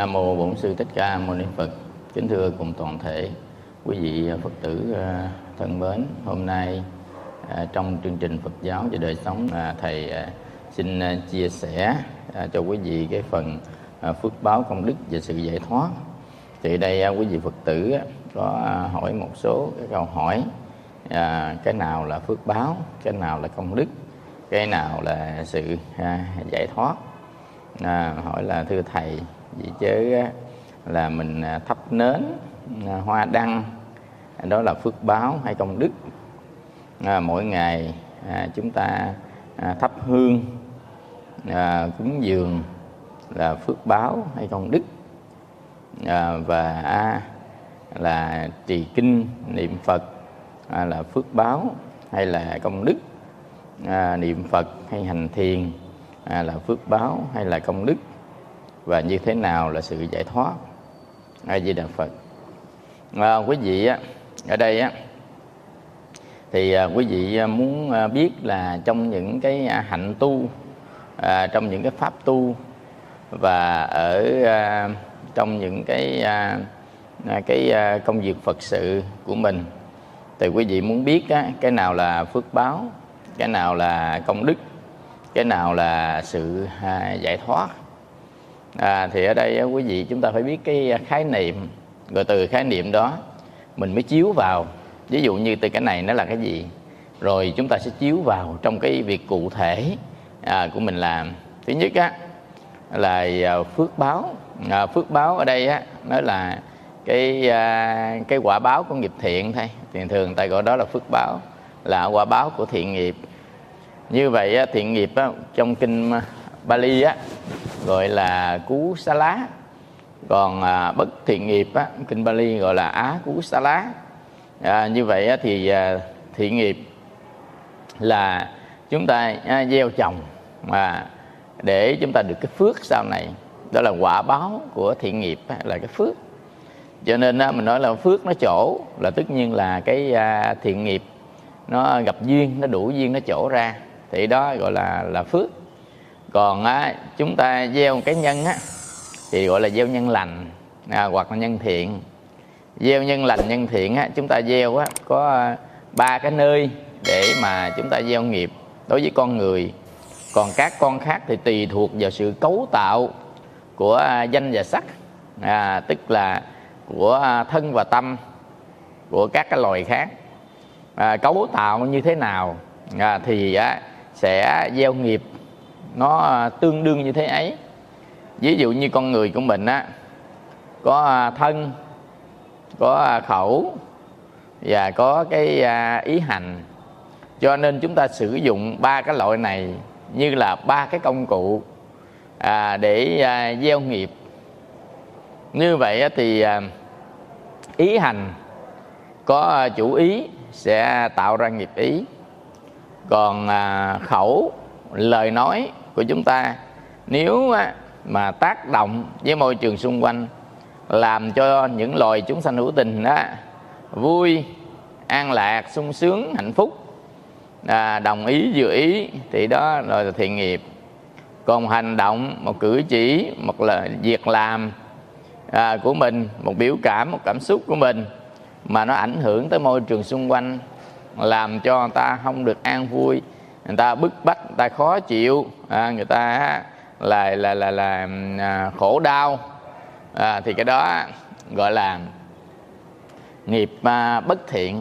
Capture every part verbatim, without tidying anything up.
Nam mô Bổn Sư Thích Ca Mâu Ni Phật. Kính thưa cùng toàn thể quý vị Phật tử thân mến, hôm nay trong chương trình Phật giáo và đời sống, thầy xin chia sẻ cho quý vị cái phần phước báo, công đức và sự giải thoát. Thì đây quý vị Phật tử có hỏi một số cái câu hỏi, cái nào là phước báo, cái nào là công đức, cái nào là sự giải thoát. À, hỏi là thưa thầy, vì chớ là mình thắp nến, hoa đăng, đó là phước báo hay công đức? À, mỗi ngày à, chúng ta à, thắp hương, à, cúng dường là phước báo hay công đức? À, và à, là trì kinh niệm Phật à, là phước báo hay là công đức? À, niệm Phật hay hành thiền à, là phước báo hay là công đức? Và như thế nào là sự giải thoát? A Di Đà Phật. À, quý vị á, ở đây á, thì à, quý vị muốn biết là trong những cái hạnh tu, à, trong những cái pháp tu và ở à, trong những cái à, cái à, công việc Phật sự của mình, thì quý vị muốn biết á, cái nào là phước báo, cái nào là công đức, cái nào là sự à, giải thoát. À, thì ở đây quý vị chúng ta phải biết cái khái niệm, rồi từ khái niệm đó mình mới chiếu vào. Ví dụ như từ cái này nó là cái gì, rồi chúng ta sẽ chiếu vào trong cái việc cụ thể à, của mình làm. Thứ nhất á, là phước báo. À, phước báo ở đây á, nó là cái à, cái quả báo của nghiệp thiện thôi. Thì thường ta gọi đó là phước báo, là quả báo của thiện nghiệp. Như vậy á, thiện nghiệp á, trong kinh Bali á, gọi là cú xá lá. Còn à, bất thiện nghiệp á, kinh Bali gọi là á cú xá lá. À, như vậy á, thì à, thiện nghiệp là chúng ta à, gieo trồng mà để chúng ta được cái phước sau này. Đó là quả báo của thiện nghiệp á, là cái phước. Cho nên á, mình nói là phước nó chỗ là tất nhiên là cái à, thiện nghiệp nó gặp duyên, nó đủ duyên nó trổ ra, thì đó gọi là là phước. Còn á, chúng ta gieo cái nhân á, thì gọi là gieo nhân lành à, hoặc là nhân thiện. Gieo nhân lành, nhân thiện á, chúng ta gieo á, có ba cái nơi để mà chúng ta gieo nghiệp đối với con người. Còn các con khác thì tùy thuộc vào sự cấu tạo của danh và sắc, à, tức là của thân và tâm của các cái loài khác. À, cấu tạo như thế nào à, thì á, sẽ gieo nghiệp nó tương đương như thế ấy. Ví dụ như con người của mình á, có thân, có khẩu và có cái ý hành. Cho nên chúng ta sử dụng ba cái loại này như là ba cái công cụ à, để à, gieo nghiệp. Như vậy á, thì à, ý hành có chủ ý sẽ tạo ra nghiệp ý. Còn à, khẩu, lời nói của chúng ta nếu á, mà tác động với môi trường xung quanh, làm cho những loài chúng sanh hữu tình đó vui, an lạc, sung sướng, hạnh phúc, à, đồng ý, vừa ý, thì đó là thiện nghiệp. Còn hành động, một cử chỉ, một là việc làm à, của mình, một biểu cảm, một cảm xúc của mình mà nó ảnh hưởng tới môi trường xung quanh, làm cho người ta không được an vui, người ta bức bách, người ta khó chịu, à, người ta là là là là, là khổ đau, à, thì cái đó gọi là nghiệp à, bất thiện.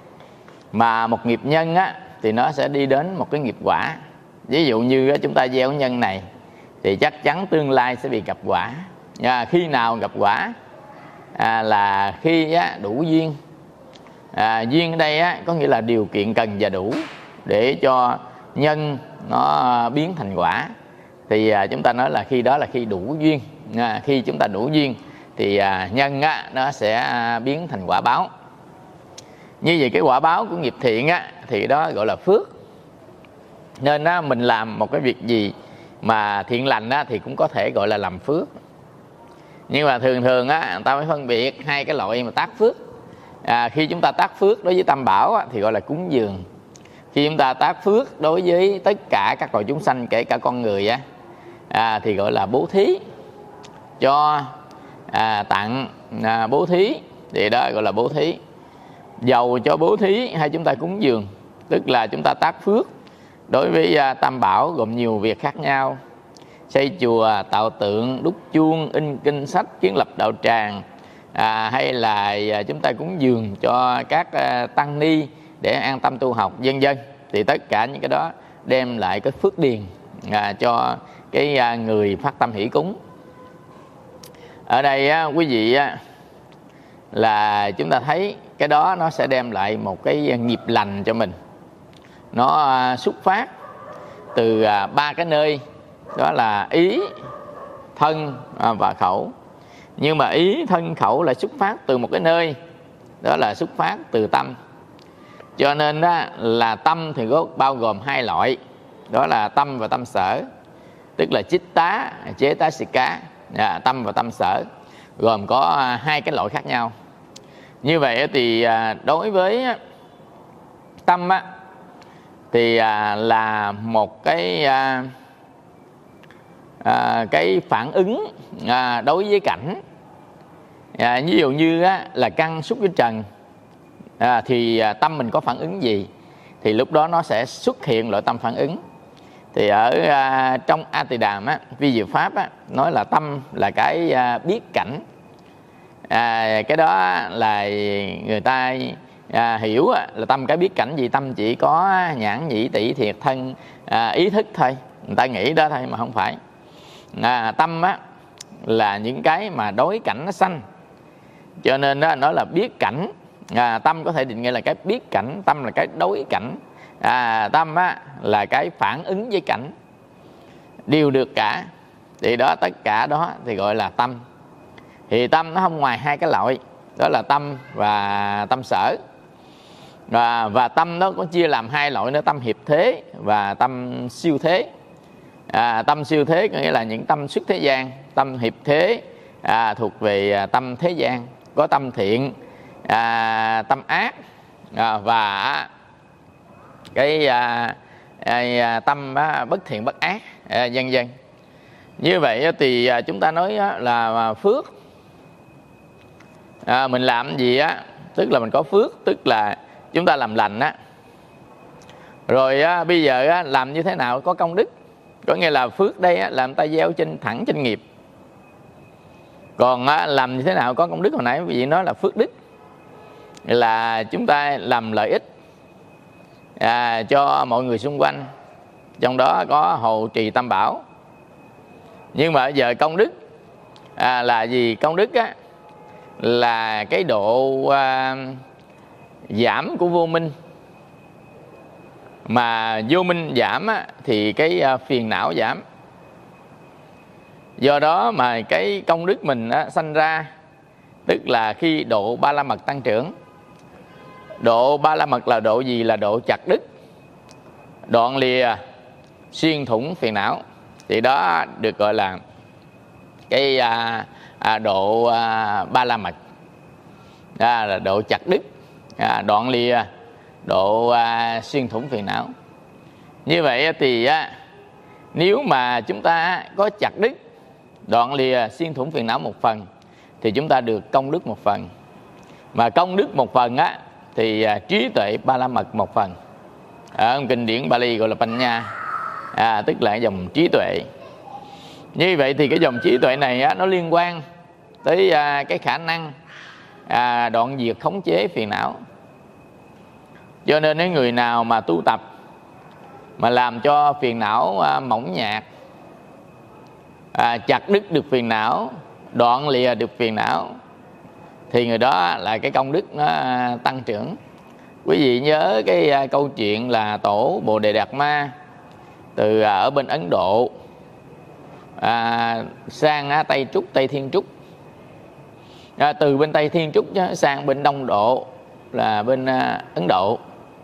Mà một nghiệp nhân á, thì nó sẽ đi đến một cái nghiệp quả. Ví dụ như á, chúng ta gieo nhân này thì chắc chắn tương lai sẽ bị gặp quả. À, khi nào gặp quả? À, là khi á, đủ duyên. À, duyên ở đây á, có nghĩa là điều kiện cần và đủ để cho nhân nó biến thành quả. Thì à, chúng ta nói là khi đó là khi đủ duyên. À, khi chúng ta đủ duyên thì à, nhân á, nó sẽ à, biến thành quả báo. Như vậy cái quả báo của nghiệp thiện á, thì đó gọi là phước. Nên á, mình làm một cái việc gì mà thiện lành á, thì cũng có thể gọi là làm phước. Nhưng mà thường thường á, người ta phải phân biệt hai cái loại mà tác phước. À, khi chúng ta tác phước đối với tam bảo á, thì gọi là cúng dường. Khi chúng ta tác phước đối với tất cả các loài chúng sanh, kể cả con người á, à, thì gọi là bố thí, cho à, tặng, à, bố thí, thì đó gọi là bố thí. Dầu cho bố thí hay chúng ta cúng dường, tức là chúng ta tác phước đối với à, Tam Bảo gồm nhiều việc khác nhau: xây chùa, tạo tượng, đúc chuông, in kinh sách, kiến lập đạo tràng, à, hay là à, chúng ta cúng dường cho các à, tăng ni để an tâm tu học, vân vân. Thì tất cả những cái đó đem lại cái phước điền à, cho cái à, người phát tâm hỷ cúng. Ở đây á, quý vị á, là chúng ta thấy cái đó nó sẽ đem lại một cái nghiệp lành cho mình. Nó à, xuất phát từ à, ba cái nơi, đó là ý, thân à, và khẩu. Nhưng mà ý, thân, khẩu là xuất phát từ một cái nơi, đó là xuất phát từ tâm. Cho nên đó, là tâm thì có bao gồm hai loại, đó là tâm và tâm sở, tức là chitta, chế tá sĩ cá, à, tâm và tâm sở, gồm có à, hai cái loại khác nhau. Như vậy thì à, đối với tâm á, thì à, là một cái à, à, cái phản ứng à, đối với cảnh. À, ví dụ như á, là căn xúc với trần, à, thì à, tâm mình có phản ứng gì thì lúc đó nó sẽ xuất hiện loại tâm phản ứng. Thì ở à, trong A Tỳ Đàm á, Vi Diệu Pháp á, nói là tâm là cái à, biết cảnh. À, cái đó là người ta à, hiểu á, là tâm cái biết cảnh gì. Tâm chỉ có nhãn, nhĩ, tỷ, thiệt, thân, à, ý thức thôi. Người ta nghĩ đó thôi mà không phải. À, tâm á, là những cái mà đối cảnh nó sanh. Cho nên đó, nó là biết cảnh. À, tâm có thể định nghĩa là cái biết cảnh, tâm là cái đối cảnh. À, tâm á, là cái phản ứng với cảnh, đều được cả. Thì đó, tất cả đó thì gọi là tâm. Thì tâm nó không ngoài hai cái loại, đó là tâm và tâm sở. Và, và tâm nó có chia làm hai loại nữa: tâm hiệp thế và tâm siêu thế. À, tâm siêu thế có nghĩa là những tâm xuất thế gian. Tâm hiệp thế à, thuộc về tâm thế gian, có tâm thiện, à, tâm ác, à, và cái à, à, tâm à, bất thiện bất ác, à, vân vân. Như vậy thì à, chúng ta nói á, là phước. À, mình làm gì á, tức là mình có phước, tức là chúng ta làm lành á. Rồi á, bây giờ á, làm như thế nào có công đức. Có nghĩa là phước đây á, làm ta gieo trên thẳng trên nghiệp. Còn á, làm như thế nào có công đức, hồi nãy quý vị nói là phước đức, là chúng ta làm lợi ích à, cho mọi người xung quanh, trong đó có hộ trì Tam Bảo. Nhưng mà giờ công đức à, là gì? Công đức á, là cái độ à, giảm của vô minh. Mà vô minh giảm á, thì cái à, phiền não giảm. Do đó mà cái công đức mình á, sanh ra, tức là khi độ ba la mật tăng trưởng. Độ ba la mật là độ gì? Là độ chặt đứt, đoạn lìa, xuyên thủng phiền não. Thì đó được gọi là cái à, à, độ à, ba la mật. Đó là độ chặt đứt, à, đoạn lìa, độ à, xuyên thủng phiền não. Như vậy thì á, nếu mà chúng ta có chặt đứt, đoạn lìa, xuyên thủng phiền não một phần, thì chúng ta được công đức một phần. Mà công đức một phần á, thì à, trí tuệ ba la mật một phần. Ở kinh điển Bali gọi là Panya, à, tức là dòng trí tuệ. Như vậy thì cái dòng trí tuệ này á, nó liên quan tới à, cái khả năng à, đoạn diệt khống chế phiền não. Cho nên nếu người nào mà tu tập mà làm cho phiền não à, mỏng nhạt, à, chặt đứt được phiền não, đoạn lìa được phiền não, thì người đó là cái công đức nó tăng trưởng. Quý vị nhớ cái à, câu chuyện là tổ Bồ Đề Đạt Ma từ à, ở bên Ấn Độ à, sang à, Tây Trúc, Tây Thiên Trúc, à, từ bên Tây Thiên Trúc sang bên Đông Độ là bên à, Ấn Độ.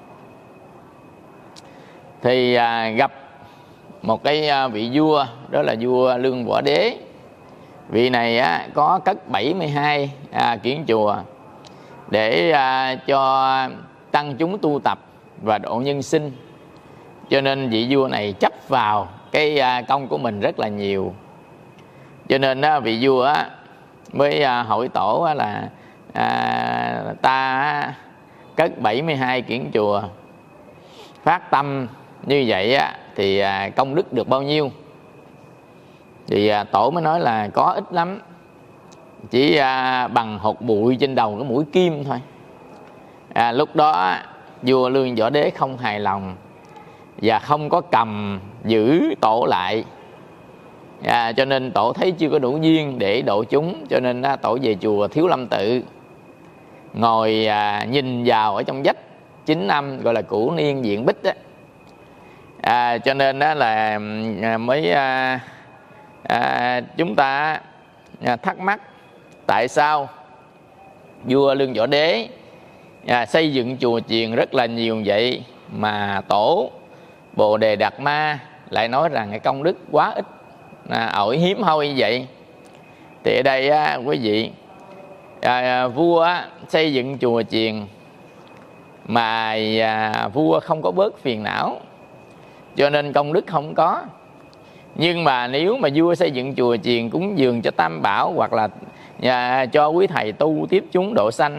Thì à, gặp một cái à, vị vua, đó là vua Lương Võ Đế. Vị này á, có cất bảy mươi hai à, kiển chùa để à, cho tăng chúng tu tập và độ nhân sinh. Cho nên vị vua này chấp vào cái à, công của mình rất là nhiều. Cho nên á, vị vua á, mới à, hỏi tổ á, là à, ta cất bảy mươi hai kiển chùa, phát tâm như vậy á, thì à, công đức được bao nhiêu? Thì à, tổ mới nói là có ít lắm, chỉ à, bằng hột bụi trên đầu cái mũi kim thôi. à, Lúc đó vua Lương Võ Đế không hài lòng và không có cầm giữ tổ lại, à, cho nên tổ thấy chưa có đủ duyên để độ chúng, cho nên à, tổ về chùa Thiếu Lâm Tự, ngồi à, nhìn vào ở trong vách chín năm, gọi là cửu niên diện bích đó. À, cho nên đó là mới à, à, chúng ta à, thắc mắc tại sao vua Lương Võ Đế à, xây dựng chùa chiền rất là nhiều vậy mà tổ Bồ Đề Đạt Ma lại nói rằng cái công đức quá ít, à, ỏi hiếm hoi như vậy. Thì ở đây á, quý vị, à, vua á, xây dựng chùa chiền mà à, vua không có bớt phiền não, cho nên công đức không có. Nhưng mà nếu mà vua xây dựng chùa chiền cúng dường cho Tam Bảo, hoặc là à, cho quý thầy tu tiếp chúng độ sanh,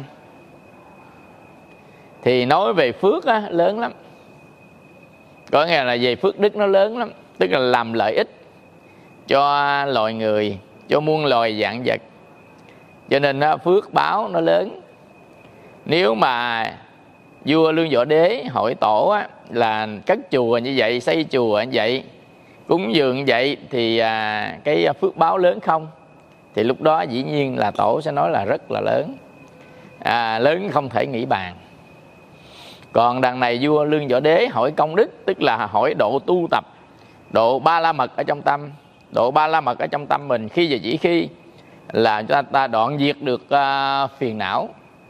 thì nói về phước á, lớn lắm. Có nghĩa là về phước đức nó lớn lắm, tức là làm lợi ích cho loài người, cho muôn loài vạn vật, cho nên á, phước báo nó lớn. Nếu mà vua Lương Võ Đế hỏi tổ á, là cất chùa như vậy, xây chùa như vậy, cúng dường như vậy, thì à, cái phước báo lớn không? Thì lúc đó dĩ nhiên là tổ sẽ nói là rất là lớn, à, lớn không thể nghĩ bàn. Còn đằng này vua Lương Võ Đế hỏi công đức, tức là hỏi độ tu tập, độ ba la mật ở trong tâm. Độ ba la mật ở trong tâm mình khi và chỉ khi là chúng ta, ta đoạn diệt được uh, phiền não.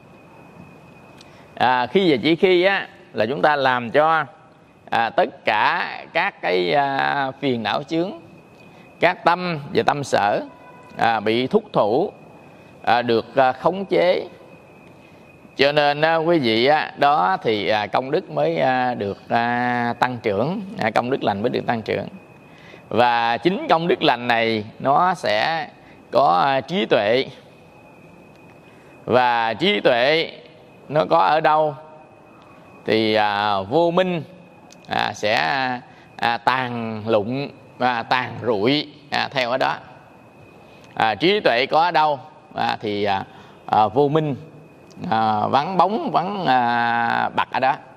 À, khi và chỉ khi á, là chúng ta làm cho à, tất cả các cái à, phiền não chướng, các tâm và tâm sở à, bị thúc thủ, à, được à, khống chế. Cho nên à, quý vị á, đó thì à, công đức mới à, được à, tăng trưởng, à, công đức lành mới được tăng trưởng. Và chính công đức lành này nó sẽ có à, trí tuệ. Và trí tuệ nó có ở đâu? Thì à, vô minh à, sẽ à, tàn lụng, à, tàn rụi à, theo ở đó. À, trí tuệ có ở đâu? À, thì à, à, vô minh à, vắng bóng, vắng à, bặt ở đó.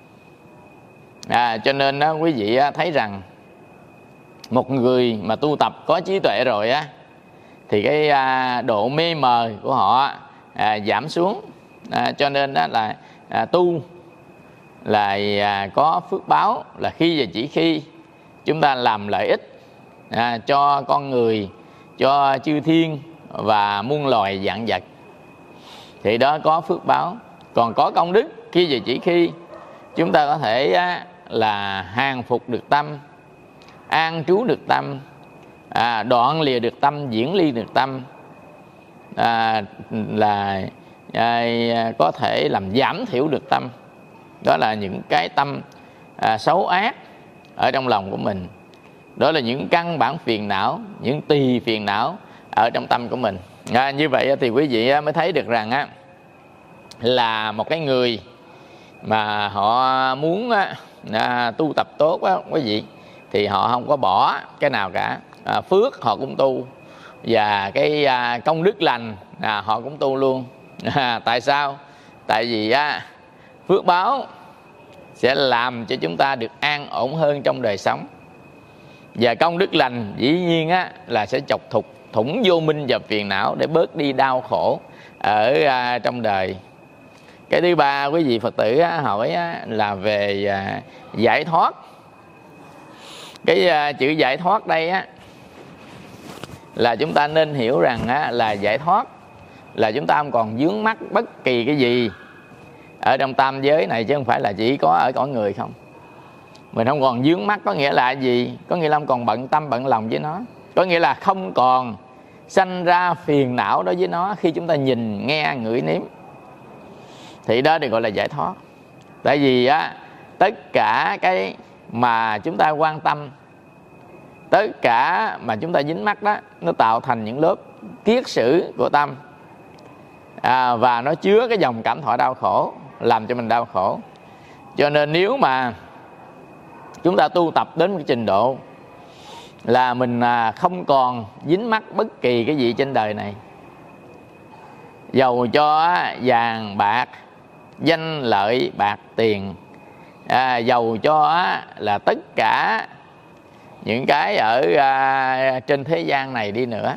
À, cho nên á, quý vị á, thấy rằng một người mà tu tập có trí tuệ rồi á, thì cái à, độ mê mờ của họ à, giảm xuống. À, cho nên đó là à, tu là à, có phước báo, là khi và chỉ khi chúng ta làm lợi ích à, cho con người, cho chư thiên và muôn loài vạn vật, thì đó có phước báo. Còn có công đức khi và chỉ khi chúng ta có thể á, là hàng phục được tâm, an trú được tâm, à, đoạn lìa được tâm, diễn ly được tâm, à, là à, có thể làm giảm thiểu được tâm. Đó là những cái tâm à, xấu ác ở trong lòng của mình. Đó là những căn bản phiền não, những tỳ phiền não ở trong tâm của mình. À, như vậy thì quý vị mới thấy được rằng á, là một cái người mà họ muốn à, tu tập tốt á, quý vị, thì họ không có bỏ cái nào cả. À, phước họ cũng tu, và cái à, công đức lành à, họ cũng tu luôn. À, tại sao? Tại vì á, phước báo sẽ làm cho chúng ta được an ổn hơn trong đời sống, và công đức lành dĩ nhiên á, là sẽ chọc thục thủng vô minh và phiền não để bớt đi đau khổ ở à, trong đời. Cái thứ ba, quý vị Phật tử á, hỏi á, là về à, giải thoát. Cái à, chữ giải thoát đây á, là chúng ta nên hiểu rằng á, là giải thoát là chúng ta không còn vướng mắc bất kỳ cái gì ở trong tam giới này, chứ không phải là chỉ có ở cõi người không. Mình không còn vướng mắc có nghĩa là gì? Có nghĩa là không còn bận tâm bận lòng với nó, có nghĩa là không còn sanh ra phiền não đối với nó khi chúng ta nhìn, nghe, ngửi, nếm. Thì đó được gọi là giải thoát. Tại vì á, tất cả cái mà chúng ta quan tâm tất cả mà chúng ta dính mắc đó, nó tạo thành những lớp kiết sử của tâm, à, và nó chứa cái dòng cảm thọ đau khổ, làm cho mình đau khổ. Cho nên nếu mà chúng ta tu tập đến một trình độ là mình à, không còn dính mắc bất kỳ cái gì trên đời này, dầu cho vàng bạc, danh lợi bạc tiền, à, dầu cho là tất cả những cái ở à, trên thế gian này đi nữa,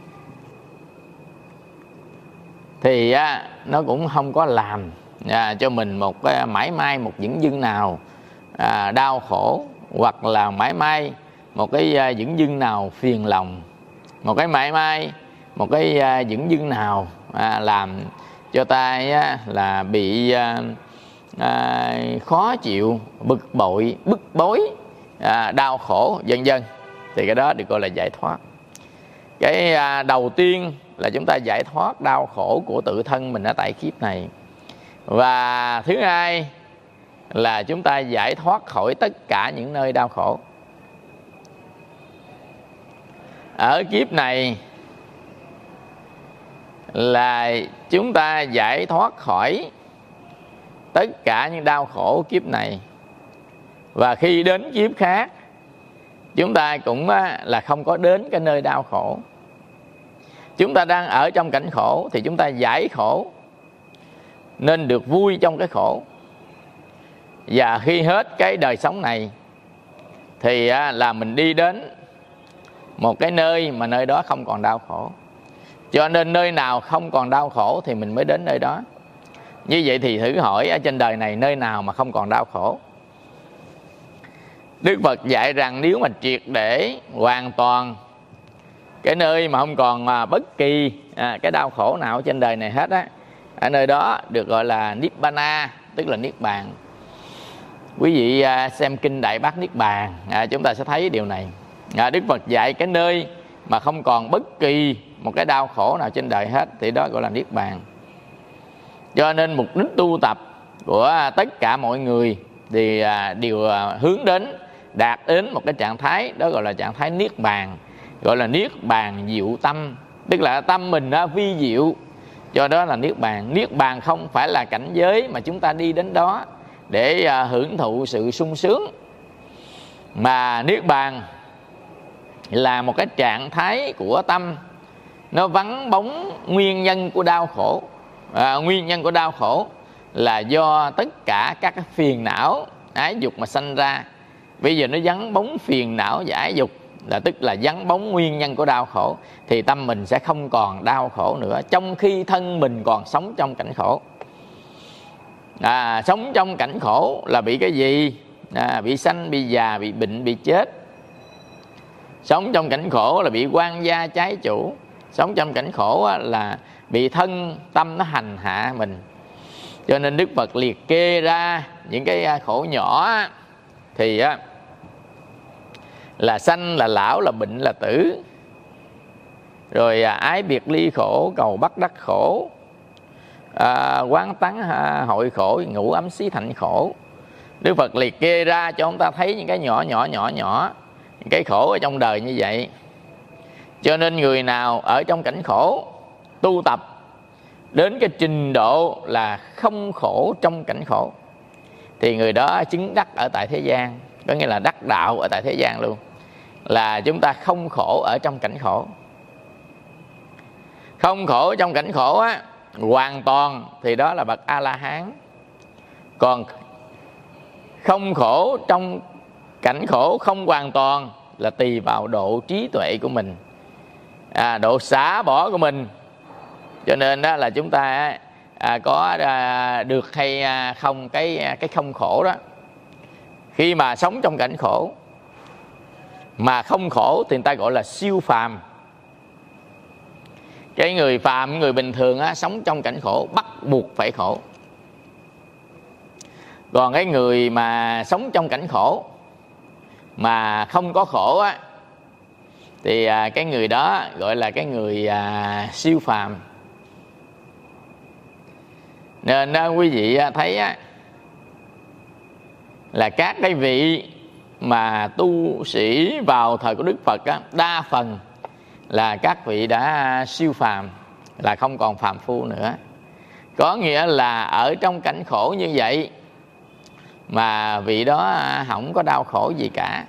thì á, nó cũng không có làm à, cho mình một cái mãi may một dửng dưng nào à, đau khổ, hoặc là mãi may một cái à, dửng dưng nào phiền lòng, một cái mãi may một cái à, dửng dưng nào à, làm cho ta á, là bị à, à, khó chịu, bực bội, bức bối, à, đau khổ vân vân, thì cái đó được gọi là giải thoát. Cái à, đầu tiên là chúng ta giải thoát đau khổ của tự thân mình ở tại kiếp này, và thứ hai là chúng ta giải thoát khỏi tất cả những nơi đau khổ. Ở kiếp này là chúng ta giải thoát khỏi tất cả những đau khổ kiếp này, và khi đến kiếp khác chúng ta cũng là không có đến cái nơi đau khổ. Chúng ta đang ở trong cảnh khổ thì chúng ta giải khổ, nên được vui trong cái khổ. Và khi hết cái đời sống này thì là mình đi đến một cái nơi mà nơi đó không còn đau khổ. Cho nên nơi nào không còn đau khổ thì mình mới đến nơi đó. Như vậy thì thử hỏi ở trên đời này nơi nào mà không còn đau khổ? Đức Phật dạy rằng nếu mà triệt để hoàn toàn cái nơi mà không còn bất kỳ à, cái đau khổ nào trên đời này hết á, ở nơi đó được gọi là Nibbana, tức là Niết Bàn. Quý vị à, xem kinh Đại Bát Niết Bàn, à, chúng ta sẽ thấy điều này. à, Đức Phật dạy cái nơi mà không còn bất kỳ một cái đau khổ nào trên đời hết thì đó gọi là Niết Bàn. Cho nên mục đích tu tập của tất cả mọi người thì à, đều à, hướng đến đạt đến một cái trạng thái đó gọi là trạng thái Niết Bàn, gọi là Niết Bàn diệu tâm, tức là tâm mình đã vi diệu, cho đó là Niết Bàn. Niết Bàn không phải là cảnh giới mà chúng ta đi đến đó để à, hưởng thụ sự sung sướng, mà Niết Bàn là một cái trạng thái của tâm nó vắng bóng nguyên nhân của đau khổ. à, Nguyên nhân của đau khổ là do tất cả các cái phiền não ái dục mà sanh ra. Bây giờ nó vắng bóng phiền não và ái dục, là tức là vắng bóng nguyên nhân của đau khổ, thì tâm mình sẽ không còn đau khổ nữa, trong khi thân mình còn sống trong cảnh khổ. à, Sống trong cảnh khổ là bị cái gì? à, Bị sanh, bị già, bị bệnh, bị chết. Sống trong cảnh khổ là bị quan gia trái chủ. Sống trong cảnh khổ là bị thân tâm nó hành hạ mình. Cho nên Đức Phật liệt kê ra những cái khổ nhỏ thì là sanh, là lão, là bệnh, là tử. Rồi ái biệt ly khổ, cầu bắt đắc khổ, à, quán tắng hội khổ, ngủ ấm xí thạnh khổ. Đức Phật liệt kê ra cho chúng ta thấy những cái nhỏ nhỏ nhỏ nhỏ, những cái khổ ở trong đời như vậy. Cho nên người nào ở trong cảnh khổ tu tập đến cái trình độ là không khổ trong cảnh khổ thì người đó chứng đắc ở tại thế gian, có nghĩa là đắc đạo ở tại thế gian luôn. Là chúng ta không khổ ở trong cảnh khổ. Không khổ trong cảnh khổ á, hoàn toàn thì đó là bậc A-la-hán. Còn không khổ trong cảnh khổ không hoàn toàn là tùy vào độ trí tuệ của mình, à, độ xả bỏ của mình. Cho nên đó là chúng ta à, có à, được hay à, không cái cái không khổ đó. Khi mà sống trong cảnh khổ mà không khổ thì người ta gọi là siêu phàm. Cái người phàm, người bình thường á, sống trong cảnh khổ bắt buộc phải khổ. Còn cái người mà sống trong cảnh khổ mà không có khổ á, thì à, cái người đó gọi là cái người à, siêu phàm. Nên à, quý vị thấy á, là các cái vị mà tu sĩ vào thời của Đức Phật á, đa phần là các vị đã siêu phàm, là không còn phàm phu nữa. Có nghĩa là ở trong cảnh khổ như vậy mà vị đó không có đau khổ gì cả.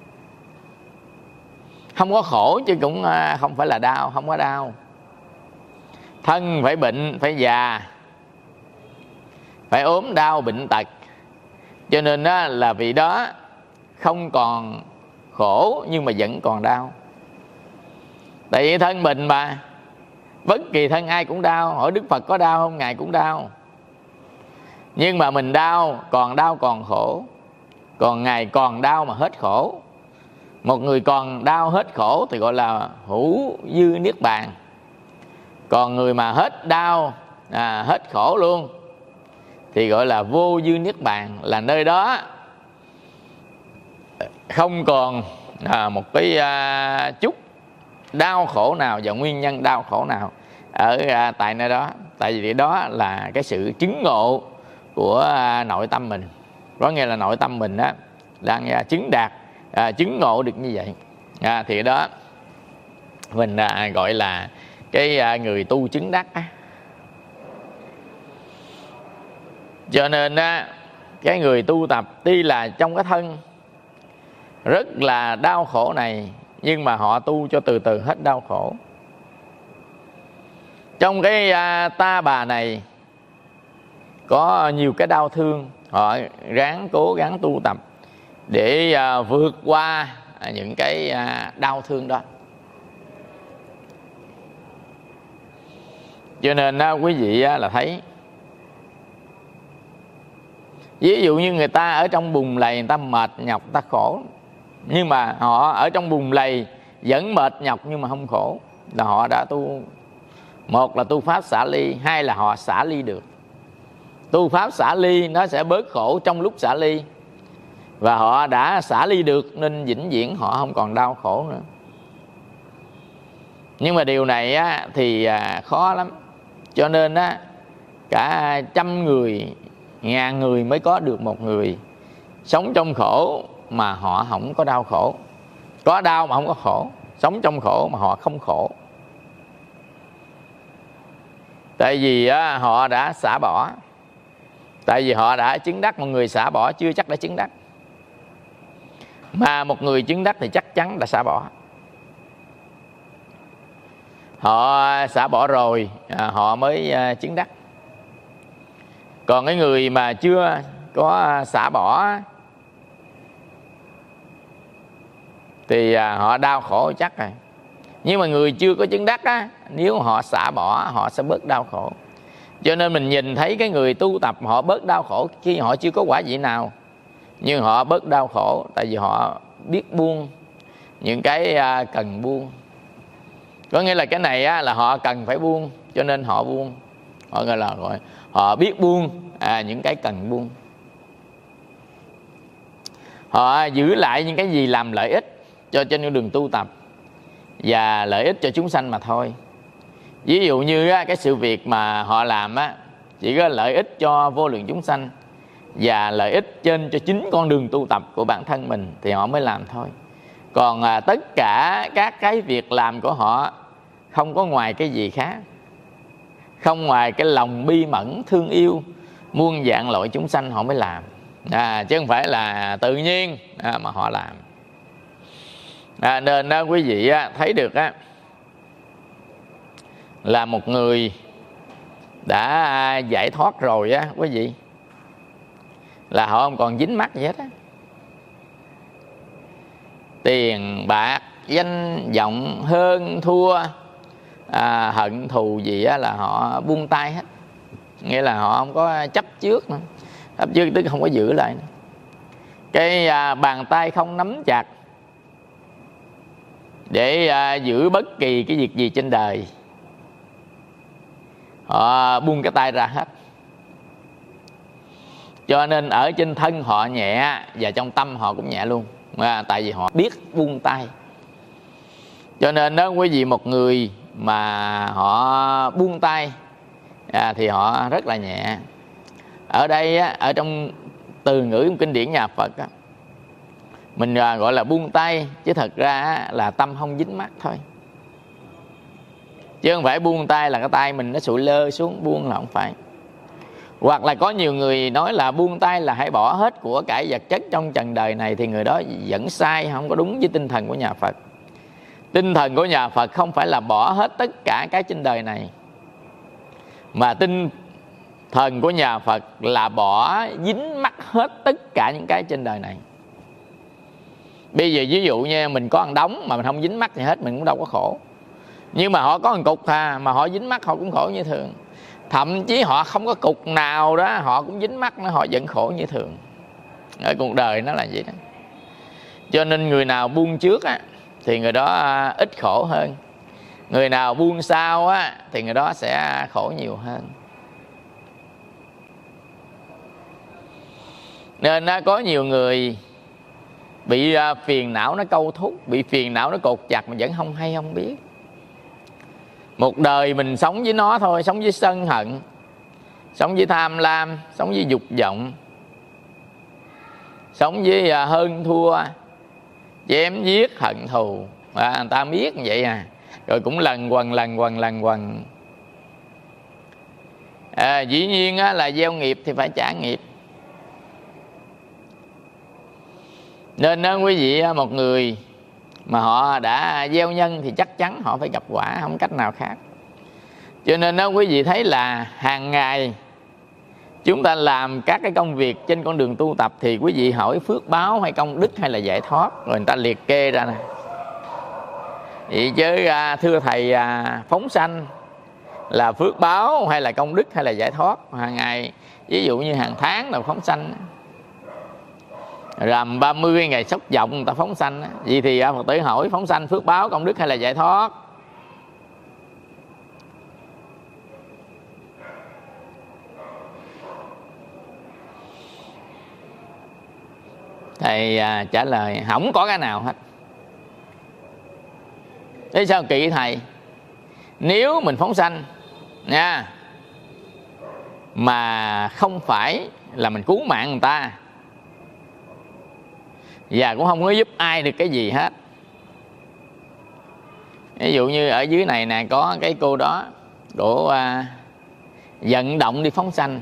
Không có khổ chứ cũng không phải là đau, không có đau. Thân phải bệnh, phải già, phải ốm đau bệnh tật, cho nên đó là vị đó không còn khổ nhưng mà vẫn còn đau. Tại vì thân mình mà, bất kỳ thân ai cũng đau. Hỏi Đức Phật có đau không? Ngài cũng đau. Nhưng mà mình đau, còn đau còn khổ. Còn Ngài còn đau mà hết khổ. Một người còn đau hết khổ thì gọi là hữu dư niết bàn. Còn người mà hết đau, à, hết khổ luôn thì gọi là vô dư niết bàn. Là nơi đó không còn à, một cái à, chút đau khổ nào và nguyên nhân đau khổ nào ở à, tại nơi đó. Tại vì đó là cái sự chứng ngộ của à, nội tâm mình. Có nghĩa là nội tâm mình đó đang à, chứng đạt, à, chứng ngộ được như vậy, à, thì đó mình à, gọi là cái à, người tu chứng đắc á. Cho nên á, cái người tu tập tuy là trong cái thân rất là đau khổ này, nhưng mà họ tu cho từ từ hết đau khổ. Trong cái à, ta bà này có nhiều cái đau thương, họ ráng cố gắng tu tập để à, vượt qua những cái à, đau thương đó. Cho nên á, quý vị á, là thấy, ví dụ như người ta ở trong bùn lầy, người ta mệt nhọc, người ta khổ, nhưng mà họ ở trong bùn lầy vẫn mệt nhọc nhưng mà không khổ, là họ đã tu. Một là tu pháp xả ly, hai là họ xả ly được. Tu pháp xả ly nó sẽ bớt khổ trong lúc xả ly, và họ đã xả ly được nên vĩnh viễn họ không còn đau khổ nữa. Nhưng mà điều này á, thì à, khó lắm. Cho nên á, cả trăm người, ngàn người mới có được một người sống trong khổ mà họ không có đau khổ. Có đau mà không có khổ. Sống trong khổ mà họ không khổ. Tại vì á, họ đã xả bỏ. Tại vì họ đã chứng đắc. Một người xả bỏ chưa chắc đã chứng đắc, mà một người chứng đắc thì chắc chắn đã xả bỏ. Họ xả bỏ rồi à, họ mới à, chứng đắc. Còn cái người mà chưa có xả bỏ thì à, họ đau khổ chắc rồi. Nhưng mà người chưa có chứng đắc á, nếu họ xả bỏ họ sẽ bớt đau khổ. Cho nên mình nhìn thấy cái người tu tập họ bớt đau khổ khi họ chưa có quả vị nào, nhưng họ bớt đau khổ tại vì họ biết buông những cái à, cần buông. Có nghĩa là cái này á, là họ cần phải buông, cho nên họ buông. Họ gọi là gọi họ biết buông à, những cái cần buông. Họ giữ lại những cái gì làm lợi ích cho trên con đường tu tập và lợi ích cho chúng sanh mà thôi. Ví dụ như á, cái sự việc mà họ làm á, chỉ có lợi ích cho vô lượng chúng sanh và lợi ích trên cho chính con đường tu tập của bản thân mình thì họ mới làm thôi. Còn à, tất cả các cái việc làm của họ không có ngoài cái gì khác, không ngoài cái lòng bi mẫn thương yêu muôn dạng loại chúng sanh họ mới làm, à, chứ không phải là tự nhiên à, mà họ làm. À, nên đó, quý vị á, thấy được á, là một người đã giải thoát rồi á, quý vị, là họ không còn dính mắc gì hết á. Tiền bạc, danh vọng, hơn thua, à, hận thù gì á, là họ buông tay hết. Nghĩa là họ không có chấp trước nữa. Chấp trước tức không có giữ lại nữa. Cái à, bàn tay không nắm chặt để à, giữ bất kỳ cái việc gì trên đời. Họ buông cái tay ra hết. Cho nên ở trên thân họ nhẹ và trong tâm họ cũng nhẹ luôn, à, tại vì họ biết buông tay. Cho nên đó quý vị, một người mà họ buông tay à, thì họ rất là nhẹ. Ở đây á, ở trong từ ngữ kinh điển nhà Phật á, Mình gọi là buông tay, chứ thật ra là tâm không dính mắc thôi. Chứ không phải buông tay là cái tay mình nó sụi lơ xuống, buông là không phải. Hoặc là có nhiều người nói là buông tay là hãy bỏ hết của cải vật chất trong trần đời này, thì người đó vẫn sai, không có đúng với tinh thần của nhà Phật. Tinh thần của nhà Phật không phải là bỏ hết tất cả cái trên đời này, mà tinh thần của nhà Phật là bỏ dính mắc hết tất cả những cái trên đời này. Bây giờ ví dụ như mình có ăn đống mà mình không dính mắc gì hết, mình cũng đâu có khổ. Nhưng mà họ có một cục hà, mà họ dính mắc họ cũng khổ như thường. Thậm chí họ không có cục nào đó họ cũng dính mắc nó, họ vẫn khổ như thường. Ở cuộc đời nó là vậy đó. Cho nên người nào buông trước á, thì người đó ít khổ hơn. Người nào buông sau á, thì người đó sẽ khổ nhiều hơn. Nên có nhiều người bị phiền não nó câu thúc, bị phiền não nó cột chặt mà vẫn không hay không biết. Một đời mình sống với nó thôi, sống với sân hận, sống với tham lam, sống với dục vọng, sống với hơn thua, chém giết hận thù, à, người ta biết như vậy à, rồi cũng lần quần lần quần lần quần. À, dĩ nhiên á, là gieo nghiệp thì phải trả nghiệp. Nên đó, quý vị, một người mà họ đã gieo nhân thì chắc chắn họ phải gặp quả, không cách nào khác. Cho nên đó, quý vị thấy là hàng ngày chúng ta làm các cái công việc trên con đường tu tập, thì quý vị hỏi phước báo hay công đức hay là giải thoát, rồi người ta liệt kê ra nè. Vậy chứ à, thưa thầy, à, phóng sanh là phước báo hay là công đức hay là giải thoát? Hàng ngày, ví dụ như hàng tháng là phóng sanh, rằm ba mươi ngày sốc vọng người ta phóng sanh. Vậy thì Phật tử hỏi phóng sanh phước báo công đức hay là giải thoát? Thầy à, trả lời không có cái nào hết. Thế sao kỳ thầy? Nếu mình phóng sanh nha, mà không phải là mình cứu mạng người ta, và cũng không có giúp ai được cái gì hết. Ví dụ như ở dưới này nè, có cái cô đó, cô à, vận động đi phóng sanh,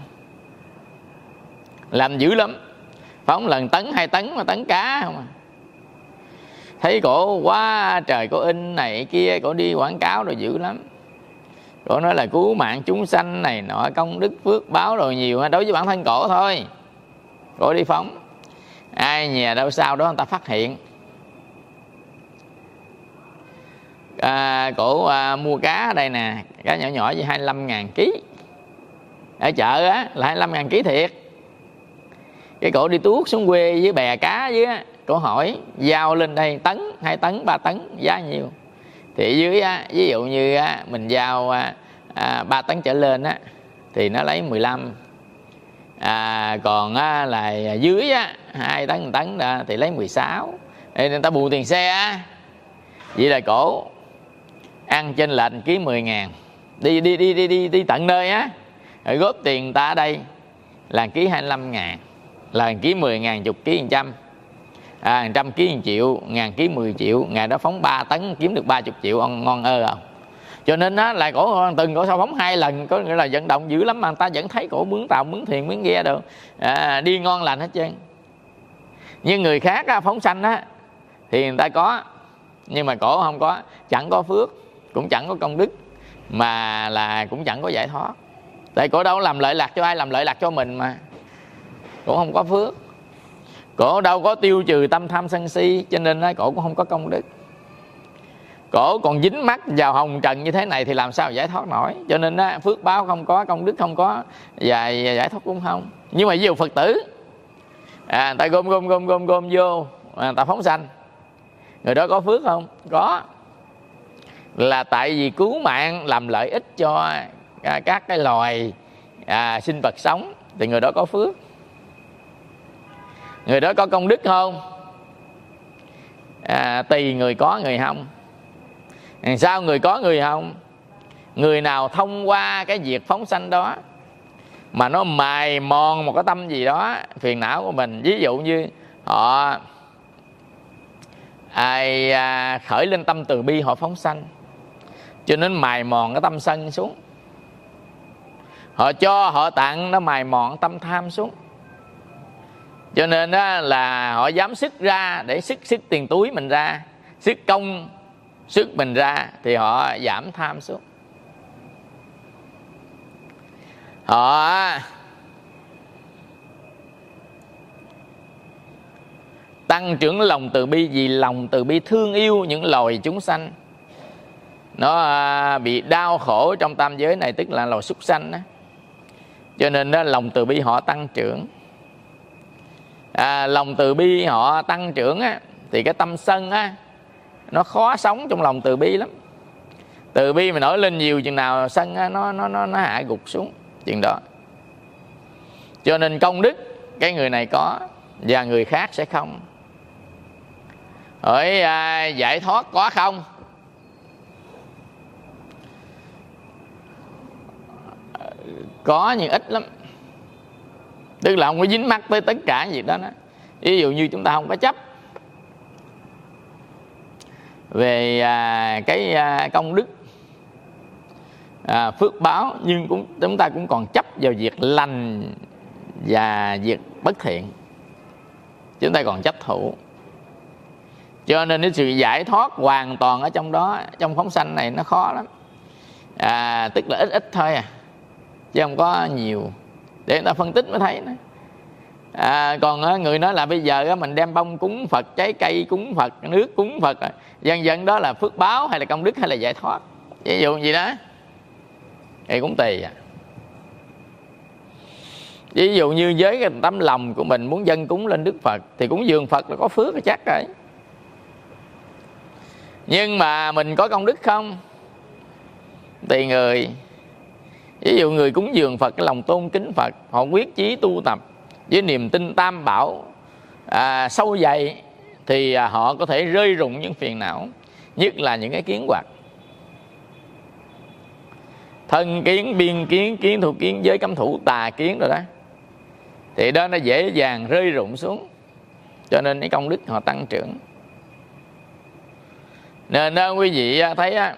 làm dữ lắm, phóng lần tấn hai tấn mà tấn cá không à. Thấy cổ quá trời, cổ in này kia, cổ đi quảng cáo rồi dữ lắm. Cổ nói là cứu mạng chúng sanh này nọ, công đức phước báo rồi nhiều. Đối với bản thân cổ thôi, cổ đi phóng. Ai nhà đâu sau đó người ta phát hiện, à, cổ à, mua cá ở đây nè, cá nhỏ nhỏ với hai mươi lăm ngàn ký. Ở chợ á là hai mươi lăm ngàn ký thiệt. Cái cổ đi tuốt xuống quê với bè cá dưới á, cổ hỏi giao lên đây tấn, hai tấn, ba tấn, giá nhiêu? Thì dưới á, ví dụ như á, mình giao à, ba tấn trở lên á, thì nó lấy mười lăm. À, còn á, là dưới á, hai tấn, một tấn đó, thì lấy mười sáu. Nên người ta bù tiền xe á. Vậy là cổ ăn trên lệch ký mười ngàn, đi đi đi đi đi đi tận nơi á, rồi góp tiền người ta ở đây là ký hai mươi lăm ngàn, là ký mười ngàn, chục ký một trăm, à, trăm ký một triệu, ngàn ký mười triệu. Ngày đó phóng ba tấn kiếm được ba mươi triệu, ngon, ngon ơ không? Cho nên á, là cổ từng cổ sao phóng hai lần, có nghĩa là vận động dữ lắm mà người ta vẫn thấy cổ mướn tàu, mướn thuyền, mướn ghe được, à, đi ngon lành hết trơn. Nhưng người khác á, phóng sanh á, thì người ta có, nhưng mà cổ không có, chẳng có phước, cũng chẳng có công đức, mà là cũng chẳng có giải thoát. Tại cổ đâu làm lợi lạc cho ai, làm lợi lạc cho mình mà. Cổ không có phước, cổ đâu có tiêu trừ tâm tham sân si, cho nên á, cổ cũng không có công đức. Cổ còn dính mắc vào hồng trần như thế này thì làm sao giải thoát nổi. Cho nên á, phước báo không có, công đức không có, và giải thoát cũng không. Nhưng mà ví dụ Phật tử, à, người ta gom gom gom gom gom vô, à, người ta phóng sanh, người đó có phước không? Có. Là tại vì cứu mạng làm lợi ích cho à, các cái loài à, sinh vật sống, thì người đó có phước. Người đó có công đức không? À, tùy người có người không. Sao người có người không? Người nào thông qua cái việc phóng sanh đó mà nó mài mòn một cái tâm gì đó, phiền não của mình. Ví dụ như họ ai à, khởi lên tâm từ bi họ phóng sanh, cho nên mài mòn cái tâm sân xuống. Họ cho họ tặng nó mài mòn tâm tham xuống, cho nên đó là họ dám sức ra để sức sức tiền túi mình ra, sức công sức mình ra, thì họ giảm tham xuống. Họ tăng trưởng lòng từ bi, vì lòng từ bi thương yêu những loài chúng sanh nó bị đau khổ trong tam giới này, tức là loài súc sanh đó. Cho nên đó, lòng từ bi họ tăng trưởng. à, Lòng từ bi họ tăng trưởng á, thì cái tâm sân á, nó khó sống trong lòng từ bi lắm. Từ bi mà nổi lên nhiều chừng nào, sân á, nó, nó, nó, nó hạ gục xuống chừng đó. Cho nên công đức cái người này có và người khác sẽ không. Hỏi à, giải thoát có không? Có nhưng ít lắm. Tức là không có dính mắc tới tất cả việc đó, đó. Ví dụ như chúng ta không có chấp về à, cái à, công đức, à, phước báo, nhưng cũng chúng ta cũng còn chấp vào việc lành và việc bất thiện. Chúng ta còn chấp thủ. Cho nên cái sự giải thoát hoàn toàn ở trong đó, trong phóng sanh này nó khó lắm. à, Tức là ít ít thôi à, chứ không có nhiều. Để người ta phân tích mới thấy đó. À, còn người nói là bây giờ mình đem bông cúng Phật, trái cây cúng Phật, nước cúng Phật, dần dần đó là phước báo hay là công đức hay là giải thoát, ví dụ gì đó thì cũng tùy à. Ví dụ như với cái tấm lòng của mình muốn dâng cúng lên Đức Phật thì cúng dường Phật là có phước là chắc rồi. Nhưng mà mình có công đức không? Tùy người. Ví dụ người cúng dường Phật, cái lòng tôn kính Phật, họ quyết chí tu tập với niềm tin tam bảo à, sâu dày, thì à, họ có thể rơi rụng những phiền não, nhất là những cái kiến hoặc, thân kiến, biên kiến, kiến thủ kiến, giới cấm thủ, tà kiến rồi đó. Thì đó nó dễ dàng rơi rụng xuống. Cho nên cái công đức họ tăng trưởng. Nên đó, quý vị thấy á,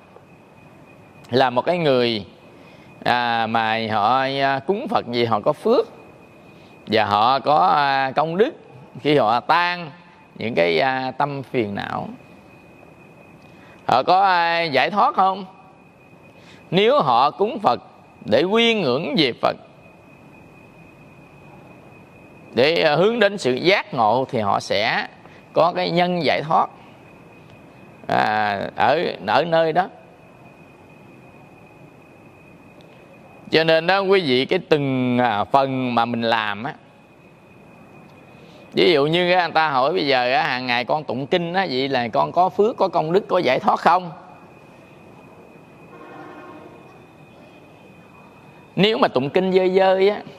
là một cái người à, mà họ cúng Phật gì họ có phước và họ có à, công đức khi họ tan những cái à, tâm phiền não. Họ có à, giải thoát không? Nếu họ cúng Phật để quy ngưỡng về Phật, để à, hướng đến sự giác ngộ, thì họ sẽ có cái nhân giải thoát à, ở, ở nơi đó. Cho nên đó quý vị, cái từng phần mà mình làm á, ví dụ như người ta hỏi bây giờ á, hàng ngày con tụng kinh á, vậy là con có phước, có công đức, có giải thoát không? Nếu mà tụng kinh dơi dơi á,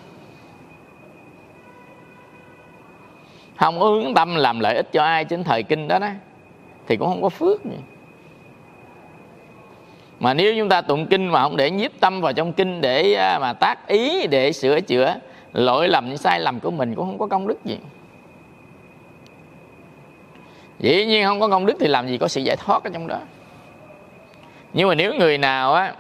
không có hướng tâm làm lợi ích cho ai trên thời kinh đó đó, thì cũng không có phước gì. Mà nếu chúng ta tụng kinh mà không để nhiếp tâm vào trong kinh, để mà tác ý để sửa chữa lỗi lầm, những sai lầm của mình, cũng không có công đức gì. Dĩ nhiên không có công đức thì làm gì có sự giải thoát ở trong đó. Nhưng mà nếu người nào á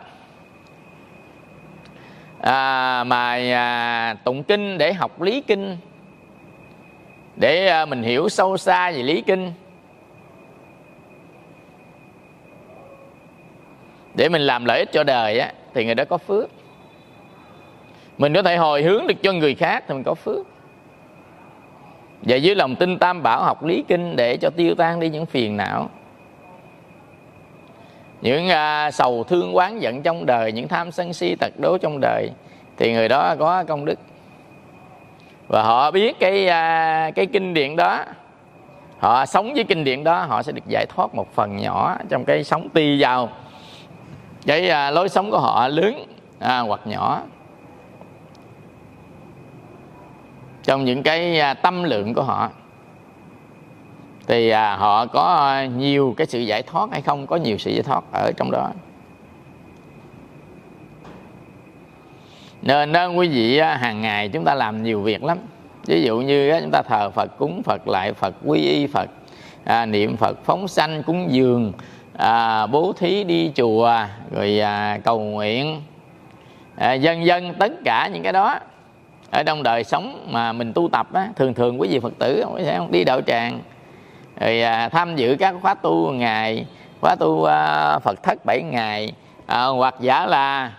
à, mà à, tụng kinh để học lý kinh, để à, mình hiểu sâu xa về lý kinh, để mình làm lợi ích cho đời á, thì người đó có phước. Mình có thể hồi hướng được cho người khác thì mình có phước. Và dưới lòng tin tam bảo học lý kinh để cho tiêu tan đi những phiền não, những uh, sầu thương oán giận trong đời, những tham sân si tật đố trong đời, thì người đó có công đức. Và họ biết cái uh, cái kinh điển đó, họ sống với kinh điển đó, họ sẽ được giải thoát một phần nhỏ trong cái sống tùy vào cái à, lối sống của họ lớn à, hoặc nhỏ, trong những cái à, tâm lượng của họ, thì à, họ có à, nhiều cái sự giải thoát hay không, có nhiều sự giải thoát ở trong đó. Nên đó quý vị á, hàng ngày chúng ta làm nhiều việc lắm. Ví dụ như á, chúng ta thờ Phật, cúng Phật, lại Phật, quy y Phật, à, niệm Phật, phóng sanh, cúng dường, à, bố thí, đi chùa, rồi à, cầu nguyện, à, dân dân, tất cả những cái đó ở trong đời sống mà mình tu tập á, thường thường quý vị Phật tử không đi đạo tràng, rồi à, tham dự các khóa tu ngày, khóa tu à, Phật thất bảy ngày, à, hoặc giả là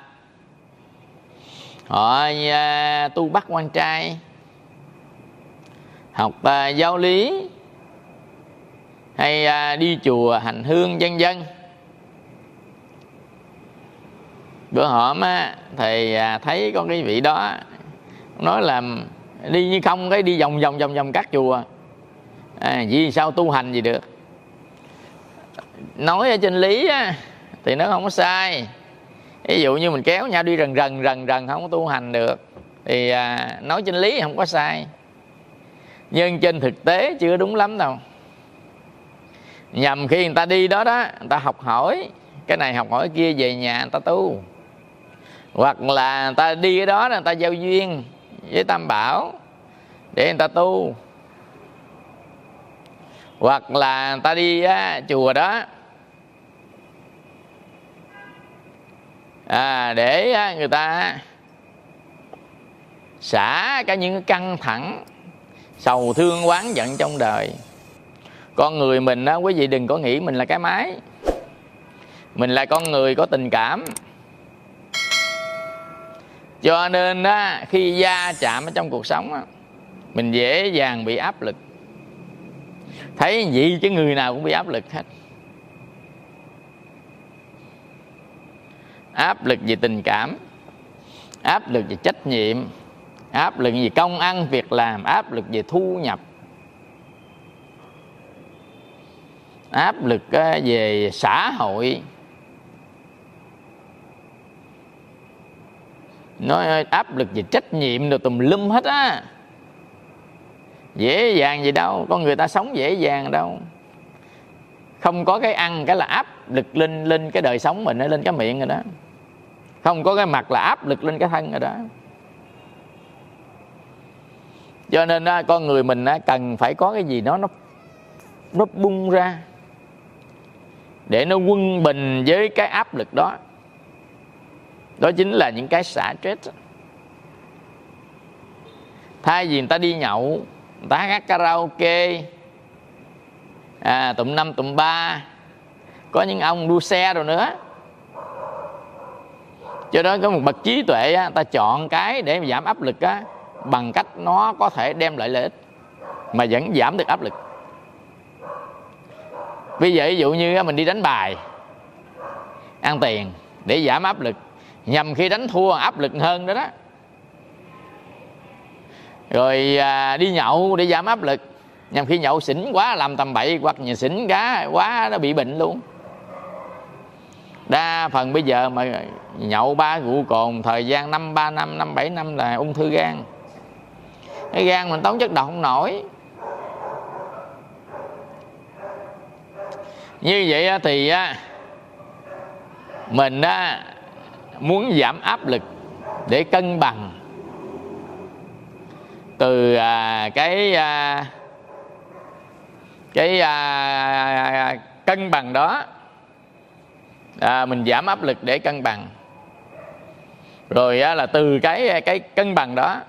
họ à, tu bắt quan trai, học à, giáo lý, hay à, đi chùa hành hương, vân vân. Bữa hổm á, thầy à, thấy có cái vị đó nói là đi như không, cái đi vòng vòng vòng vòng các chùa, à, vì sao tu hành gì được. Nói ở trên lý á, thì nó không có sai. Ví dụ như mình kéo nhau đi rần rần rần rần không có tu hành được, thì à, nói trên lý không có sai, nhưng trên thực tế chưa đúng lắm đâu. Nhằm khi người ta đi đó đó, người ta học hỏi cái này học hỏi kia, về nhà người ta tu. Hoặc là người ta đi cái đó người ta giao duyên với Tam Bảo để người ta tu. Hoặc là người ta đi á, chùa đó à, để á, người ta xả cả những căng thẳng, sầu thương, oán giận trong đời. Con người mình á, quý vị đừng có nghĩ mình là cái máy. Mình là con người có tình cảm. Cho nên á, khi va chạm ở trong cuộc sống á, mình dễ dàng bị áp lực. Thấy gì chứ người nào cũng bị áp lực hết. Áp lực về tình cảm, áp lực về trách nhiệm, áp lực về công ăn việc làm, áp lực về thu nhập, áp lực về xã hội, nói áp lực về trách nhiệm rồi tùm lum hết á. Dễ dàng gì đâu, con người ta sống dễ dàng đâu. Không có cái ăn cái là áp lực lên lên cái đời sống mình, lên cái miệng rồi đó. Không có cái mặt là áp lực lên cái thân rồi đó. Cho nên á, con người mình á, cần phải có cái gì đó nó nó bung ra để nó quân bình với cái áp lực đó. Đó chính là những cái xả stress. Thay vì người ta đi nhậu, người ta hát karaoke, à, tụm năm tụm ba, có những ông đua xe rồi nữa. Cho đó có một bậc trí tuệ á, ta chọn cái để giảm áp lực á, bằng cách nó có thể đem lại lợi ích mà vẫn giảm được áp lực. Bây giờ ví dụ như mình đi đánh bài, ăn tiền để giảm áp lực, nhằm khi đánh thua áp lực hơn đó đó. Rồi à, đi nhậu để giảm áp lực, nhằm khi nhậu xỉn quá làm tầm bậy, hoặc nhà xỉn cá quá nó bị bệnh luôn. Đa phần bây giờ mà nhậu ba rượu cồn thời gian năm ba năm, năm bảy năm là ung thư gan. Cái gan mình tốn chất độc không nổi. Như vậy thì mình muốn giảm áp lực để cân bằng từ cái cái cân bằng đó. À, mình giảm áp lực để cân bằng. Rồi á, là từ cái cái cân bằng đó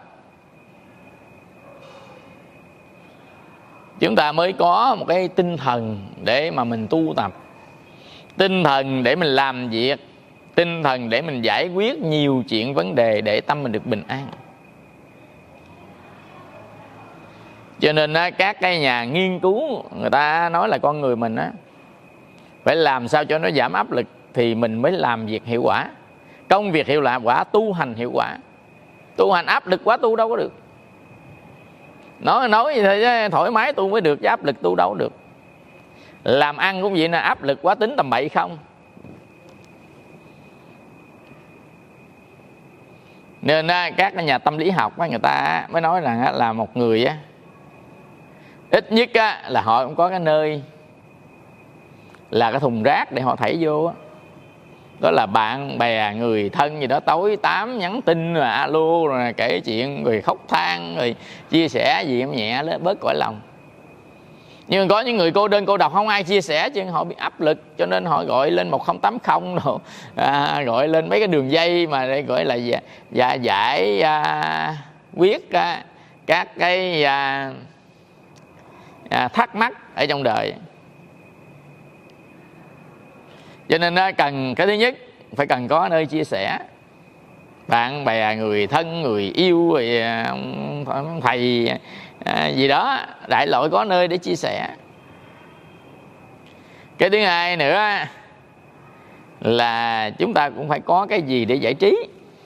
chúng ta mới có một cái tinh thần để mà mình tu tập, tinh thần để mình làm việc, tinh thần để mình giải quyết nhiều chuyện vấn đề để tâm mình được bình an. Cho nên á, các cái nhà nghiên cứu người ta nói là con người mình á, phải làm sao cho nó giảm áp lực thì mình mới làm việc hiệu quả. Công việc hiệu quả, tu hành hiệu quả. Tu hành áp lực quá tu đâu có được. Nói nói như thế thoải mái tu mới được, chứ áp lực tu đâu có được. Làm ăn cũng vậy nè, áp lực quá tính tầm bậy không. Nên các nhà tâm lý học người ta mới nói rằng là một người ít nhất là họ cũng có cái nơi là cái thùng rác để họ thảy vô đó. Đó là bạn bè người thân gì đó tối tám nhắn tin rồi alo rồi kể chuyện rồi khóc than rồi chia sẻ gì em nhẹ lên bớt cõi lòng. Nhưng mà có những người cô đơn cô độc không ai chia sẻ, chứ họ bị áp lực, cho nên họ gọi lên một không tám không rồi, à, gọi lên mấy cái đường dây mà để gọi là dạ, dạ, giải à, quyết à, các cái à, à, thắc mắc ở trong đời. Cho nên nó cần, cái thứ nhất phải cần có nơi chia sẻ, bạn bè, người thân, người yêu, rồi ông thầy à, gì đó, đại loại có nơi để chia sẻ. Cái thứ hai nữa là chúng ta cũng phải có cái gì để giải trí.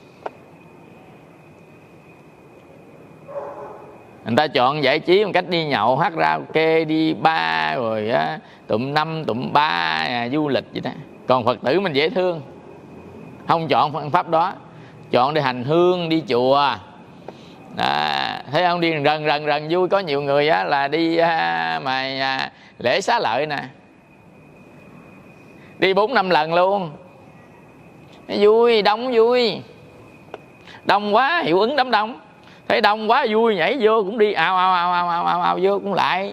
Người ta chọn giải trí một cách đi nhậu, hát karaoke, đi bar, rồi á, tụm năm, tụm ba, à, du lịch vậy đó. Còn Phật tử mình dễ thương, không chọn phương pháp đó, chọn đi hành hương, đi chùa. À, thấy không, đi rần rần rần vui. Có nhiều người á, là đi à, mà à, lễ xá lợi nè, đi bốn năm lần luôn. Vui, đông vui, đông quá hiệu ứng đám đông, thấy đông quá vui nhảy vô cũng đi ào ào ào ào ào ào, ào vô cũng lại.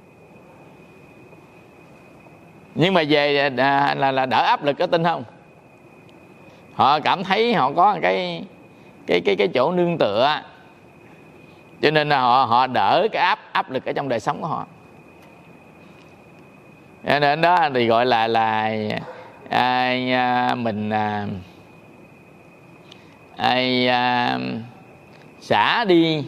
Nhưng mà về à, là, là đỡ áp lực, có tin không? Họ cảm thấy họ có cái cái cái cái chỗ nương tựa, cho nên là họ họ đỡ cái áp áp lực ở trong đời sống của họ. Cho nên đó thì gọi là là à, à, mình à, à, xả đi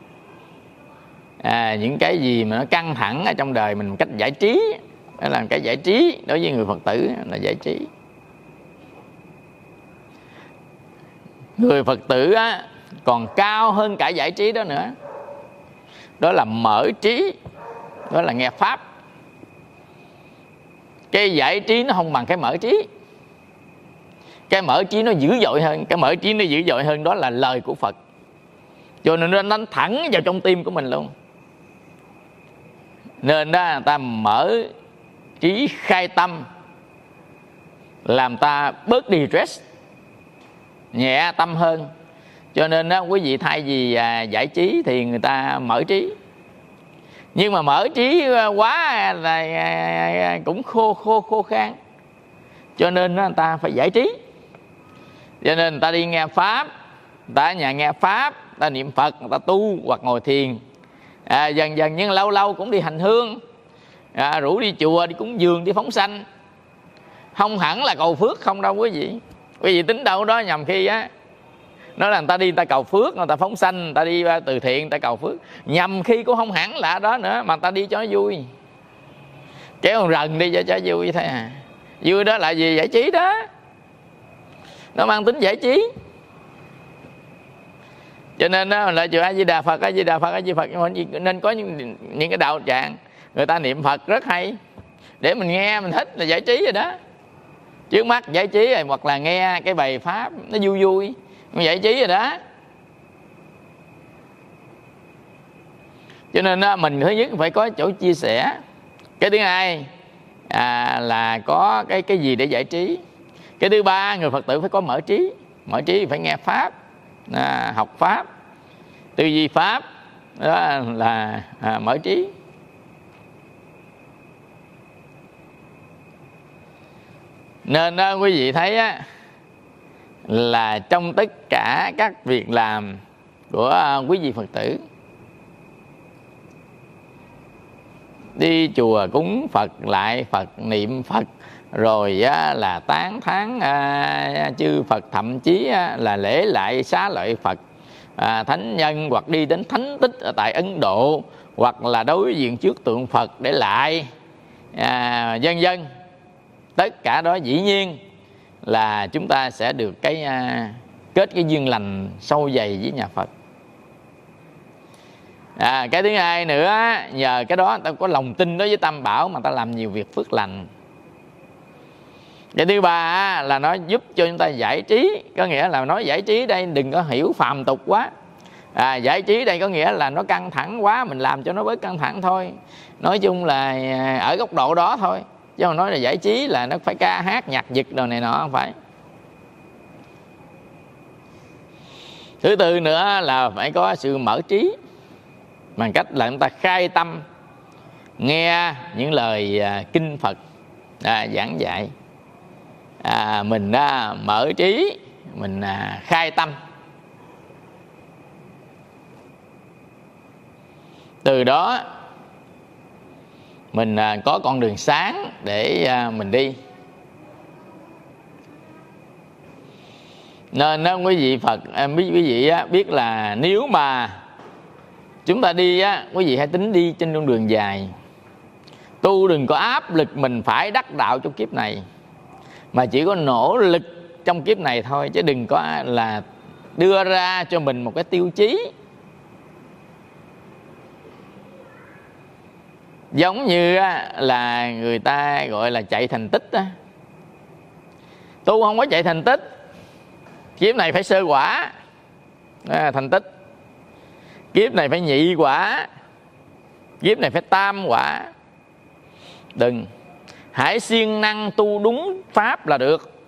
à, những cái gì mà nó căng thẳng ở trong đời mình một cách giải trí. Đó là cái giải trí đối với người Phật tử là giải trí. Người Phật tử á, còn cao hơn cả giải trí đó nữa, đó là mở trí, đó là nghe pháp. Cái giải trí nó không bằng cái mở trí. Cái mở trí nó dữ dội hơn, cái mở trí nó dữ dội hơn đó là lời của Phật, cho nên nó đánh thẳng vào trong tim của mình luôn. Nên đó người ta mở trí khai tâm, làm ta bớt đi stress, nhẹ tâm hơn. Cho nên đó quý vị thay vì à, giải trí thì người ta mở trí. Nhưng mà mở trí quá là à, cũng khô khô khô khan, cho nên đó, người ta phải giải trí. Cho nên người ta đi nghe pháp, người ta ở nhà nghe pháp, người ta niệm Phật, người ta tu hoặc ngồi thiền, à, dần dần nhưng lâu lâu cũng đi hành hương, à, rủ đi chùa, đi cúng dường, đi phóng sanh. Không hẳn là cầu phước không đâu quý vị. Quý vị tính đâu đó nhầm khi á, nói là người ta đi người ta cầu phước, người ta phóng sanh, người ta đi từ thiện, người ta cầu phước. Nhầm khi cũng không hẳn là đó nữa, mà người ta đi cho nó vui, kéo rần đi cho cho vui thôi à. Vui đó là gì? Giải trí đó, nó mang tính giải trí. Cho nên đó là chùa A Di Đà Phật, A Di Đà Phật, A Di Đà Phật. Nên có những, những cái đạo tràng người ta niệm Phật rất hay, để mình nghe mình thích là giải trí rồi đó. Trước mắt giải trí rồi, hoặc là nghe cái bài pháp nó vui vui, giải trí rồi đó. Cho nên đó, mình thứ nhất phải có chỗ chia sẻ. Cái thứ hai à, là có cái cái gì để giải trí. Cái thứ ba, người Phật tử phải có mở trí. Mở trí phải nghe pháp, à, học pháp, tư duy pháp, đó là à, mở trí. Nên đó, quý vị thấy á, là trong tất cả các việc làm của quý vị Phật tử, đi chùa cúng Phật, lại Phật, niệm Phật, rồi á, là tán thán à, chư Phật, thậm chí á, là lễ lại xá lợi Phật, à, thánh nhân, hoặc đi đến thánh tích ở tại Ấn Độ, hoặc là đối diện trước tượng Phật để lại, à, vân vân. Tất cả đó dĩ nhiên là chúng ta sẽ được cái à, kết cái duyên lành sâu dày với nhà Phật. À, cái thứ hai nữa, nhờ cái đó ta có lòng tin đối với Tam Bảo mà ta làm nhiều việc phước lành. Cái thứ ba là nó giúp cho chúng ta giải trí. Có nghĩa là nói giải trí đây đừng có hiểu phàm tục quá. À, giải trí đây có nghĩa là nó căng thẳng quá, mình làm cho nó bớt căng thẳng thôi. Nói chung là ở góc độ đó thôi, chứ mà nói là giải trí là nó phải ca hát nhạc giật đồ này nọ, không phải. Thứ tư nữa là phải có sự mở trí, bằng cách là chúng ta khai tâm, nghe những lời à, kinh Phật à, giảng dạy, à, mình à, mở trí, mình à, khai tâm, từ đó mình à, có con đường sáng để à, mình đi. Nên đó, quý vị Phật, quý vị biết là nếu mà chúng ta đi á, quý vị hãy tính đi trên con đường dài. Tu đừng có áp lực mình phải đắc đạo trong kiếp này, mà chỉ có nỗ lực trong kiếp này thôi, chứ đừng có là đưa ra cho mình một cái tiêu chí. Giống như là người ta gọi là chạy thành tích á. Tu không có chạy thành tích, kiếp này phải sơ quả à, thành tích, kiếp này phải nhị quả, kiếp này phải tam quả. Đừng, hãy siêng năng tu đúng pháp là được.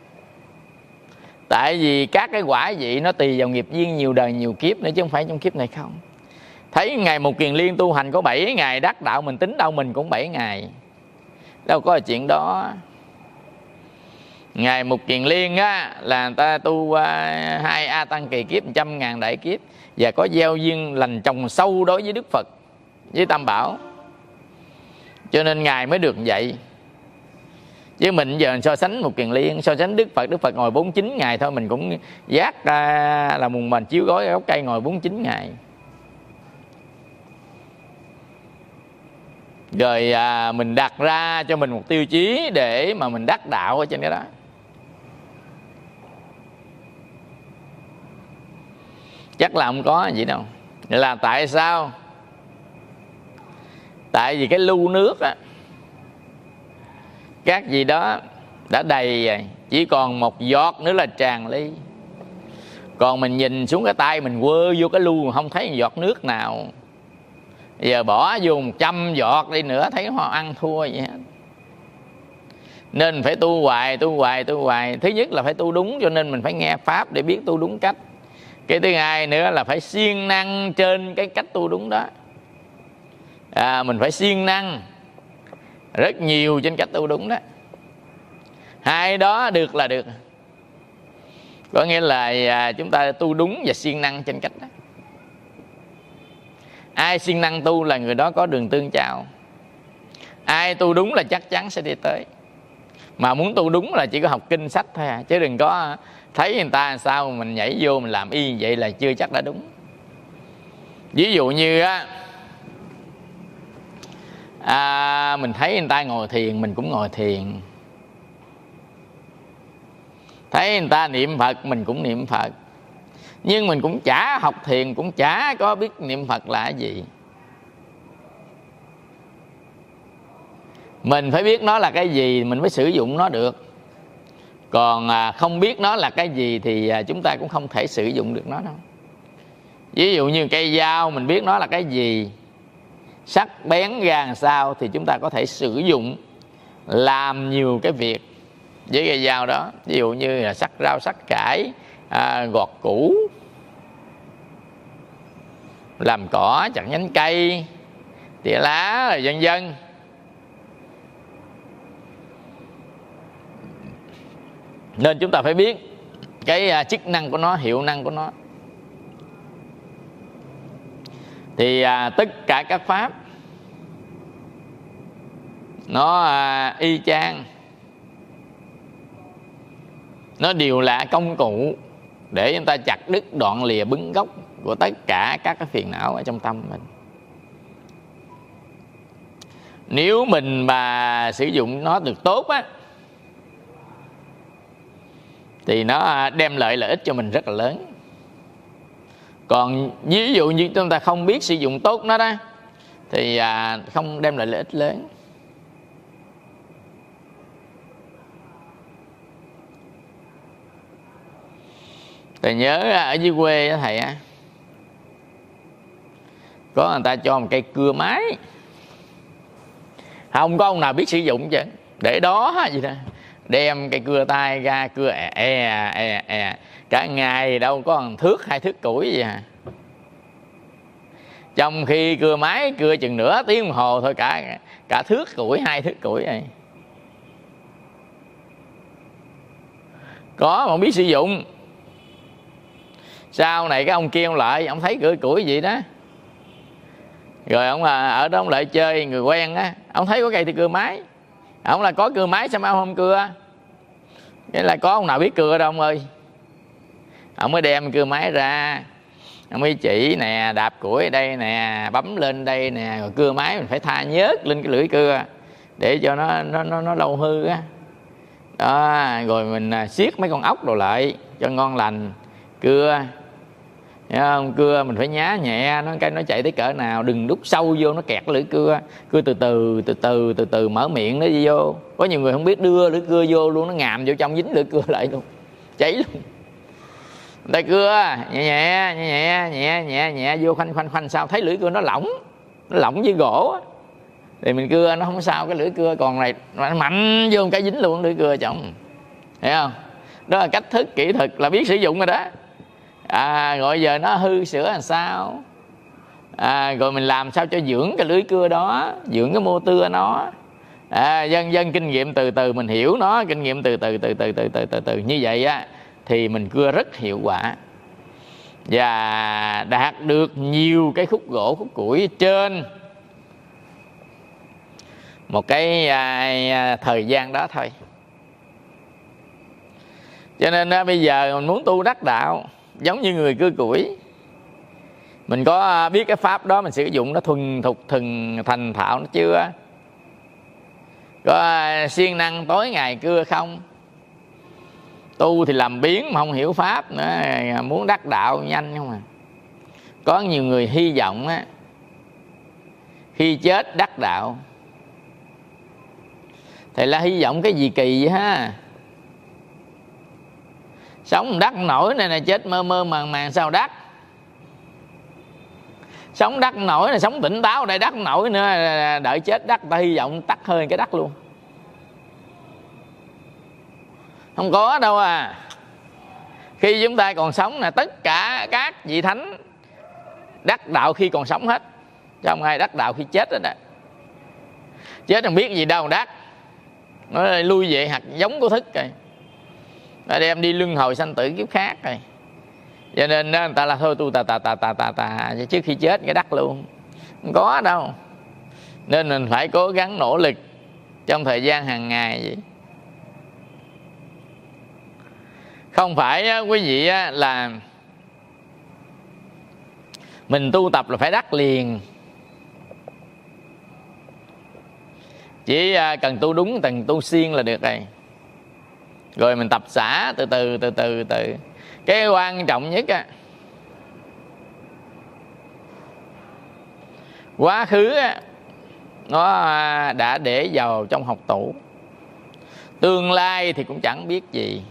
Tại vì các cái quả vị nó tùy vào nghiệp duyên nhiều đời nhiều kiếp nữa, chứ không phải trong kiếp này không. Thấy Ngài Mục Kiền Liên tu hành có bảy ngày đắc đạo, mình tính đâu mình cũng bảy ngày, đâu có chuyện đó. Ngài Mục Kiền Liên á, là người ta tu uh, hai A Tăng kỳ kiếp, trăm ngàn đại kiếp, và có gieo duyên lành trồng sâu đối với Đức Phật, với Tam Bảo, cho nên Ngài mới được vậy. Chứ mình giờ so sánh Mục Kiền Liên, so sánh Đức Phật, Đức Phật ngồi bốn mươi chín ngày thôi, mình cũng giác uh, là mùng mền chiếu gối gốc cây ngồi bốn mươi chín ngày. Rồi à, mình đặt ra cho mình một tiêu chí để mà mình đắc đạo ở trên cái đó. Chắc là không có gì đâu. Vậy là tại sao? Tại vì cái lu nước á, các gì đó đã đầy rồi, chỉ còn một giọt nữa là tràn ly. Còn mình nhìn xuống cái tay mình quơ vô cái lu mà không thấy một giọt nước nào. Giờ bỏ vô một trăm giọt đi nữa thấy họ ăn thua vậy hết. Nên phải tu hoài, tu hoài, tu hoài. Thứ nhất là phải tu đúng, cho nên mình phải nghe pháp để biết tu đúng cách. Cái thứ hai nữa là phải siêng năng trên cái cách tu đúng đó. à, Mình phải siêng năng rất nhiều trên cách tu đúng đó. Hai đó được là được. Có nghĩa là à, chúng ta tu đúng và siêng năng trên cách đó. Ai siêng năng tu là người đó có đường tương chào. Ai tu đúng là chắc chắn sẽ đi tới. Mà muốn tu đúng là chỉ có học kinh sách thôi à, chứ đừng có thấy người ta làm sao mình nhảy vô mình làm y vậy là chưa chắc đã đúng. Ví dụ như á, à, mình thấy người ta ngồi thiền mình cũng ngồi thiền, thấy người ta niệm Phật mình cũng niệm Phật, nhưng mình cũng chả học thiền, cũng chả có biết niệm Phật là cái gì. Mình phải biết nó là cái gì mình mới sử dụng nó được. Còn à, không biết nó là cái gì thì à, chúng ta cũng không thể sử dụng được nó đâu. Ví dụ như cây dao, mình biết nó là cái gì, sắc bén ra làm sao, thì chúng ta có thể sử dụng làm nhiều cái việc với cây dao đó. Ví dụ như là sắc rau, sắc cải, à, gọt củ, làm cỏ, chặt nhánh cây, tỉa lá, rồi vân vân. Nên chúng ta phải biết cái chức năng của nó, hiệu năng của nó. Thì à, tất cả các pháp nó à, y chang, nó đều là công cụ để chúng ta chặt đứt, đoạn lìa, bứng gốc của tất cả các cái phiền não ở trong tâm mình. Nếu mình mà sử dụng nó được tốt á, thì nó đem lại lợi ích cho mình rất là lớn. Còn ví dụ như chúng ta không biết sử dụng tốt nó đó, thì à, không đem lại lợi ích lớn. Thầy nhớ ở dưới quê đó thầy á, có người ta cho một cây cưa máy, không có ông nào biết sử dụng chứ, để đó gì đó, đem cây cưa tay ra cưa e e e e cả ngày đâu có một thước hai thước củi gì à. Trong khi cưa máy cưa chừng nửa tiếng đồng hồ thôi, cả cả thước củi, hai thước củi này. Có mà không biết sử dụng. Sau này cái ông kia ông lại, ông thấy cưa củi gì đó, rồi ông ở đó ông lại chơi người quen á, ông thấy có cây thì cưa máy. Ông là có cưa máy sao mà ông không cưa? Cái là có ông nào biết cưa đâu ông ơi. Ông mới đem cưa máy ra, ông mới chỉ nè, đạp củi ở đây nè, bấm lên đây nè, rồi cưa máy mình phải tha nhớt lên cái lưỡi cưa để cho nó nó nó, nó lâu hư á. Đó, rồi mình siết mấy con ốc đồ lại cho ngon lành, cưa. Thấy không? Cưa mình phải nhá nhẹ nó, cái nó chạy tới cỡ nào, đừng đút sâu vô nó kẹt cái lưỡi cưa. Cưa từ từ từ từ từ từ mở miệng nó đi vô. Có nhiều người không biết đưa lưỡi cưa vô luôn, nó ngàm vô trong dính lưỡi cưa lại luôn, cháy luôn. Tay cưa nhẹ nhẹ nhẹ nhẹ nhẹ nhẹ vô, khoanh khoanh khoanh sao thấy lưỡi cưa nó lỏng, nó lỏng với gỗ á, thì mình cưa nó không sao. Cái lưỡi cưa còn này nó mạnh vô cái dính luôn lưỡi cưa chồng. Hiểu không? Đó là cách thức kỹ thuật là biết sử dụng rồi đó. À, rồi giờ nó hư sửa làm sao, à, rồi mình làm sao cho dưỡng cái lưỡi cưa đó, dưỡng cái mô tưa nó. À, dân dân kinh nghiệm từ từ mình hiểu nó, kinh nghiệm từ từ từ từ từ từ từ, từ. Như vậy á thì mình cưa rất hiệu quả và đạt được nhiều cái khúc gỗ, khúc củi trên một cái à, thời gian đó thôi. Cho nên á, bây giờ mình muốn tu đắc đạo giống như người cưa củi, mình có biết cái pháp đó, mình sử dụng nó thuần thục thuần thành thạo nó chưa? Có siêng năng tối ngày cưa không? Tu thì làm biến mà không hiểu pháp nữa, muốn đắc đạo nhanh không à. Có nhiều người hy vọng á, khi chết đắc đạo. Thầy là hy vọng cái gì kỳ vậy ha? Sống đắc nổi này, này chết mơ mơ màng màng sao đắc? Sống đắc nổi này, sống tỉnh táo đây đắc nổi nữa, đợi chết đắc, ta hy vọng tắt hơi cái đắc luôn. Không có đâu à. Khi chúng ta còn sống là tất cả các vị thánh đắc đạo khi còn sống hết, chứ không ai đắc đạo khi chết rồi đó. Chết không biết gì đâu đắc, nó lui về hạt giống của thức rồi, nó đem đi luân hồi sanh tử kiếp khác rồi. Cho nên đó, người ta là thôi tu tà tà tà tà tà tà trước khi chết cái đắc luôn. Không có đâu. Nên mình phải cố gắng nỗ lực trong thời gian hàng ngày vậy. Không phải quý vị là mình tu tập là phải đắc liền. Chỉ cần tu đúng, cần tu siêng là được rồi. Rồi mình tập xả từ từ từ từ từ. Cái quan trọng nhất á, quá khứ á, nó đã để vào trong học tủ. Tương lai thì cũng chẳng biết gì.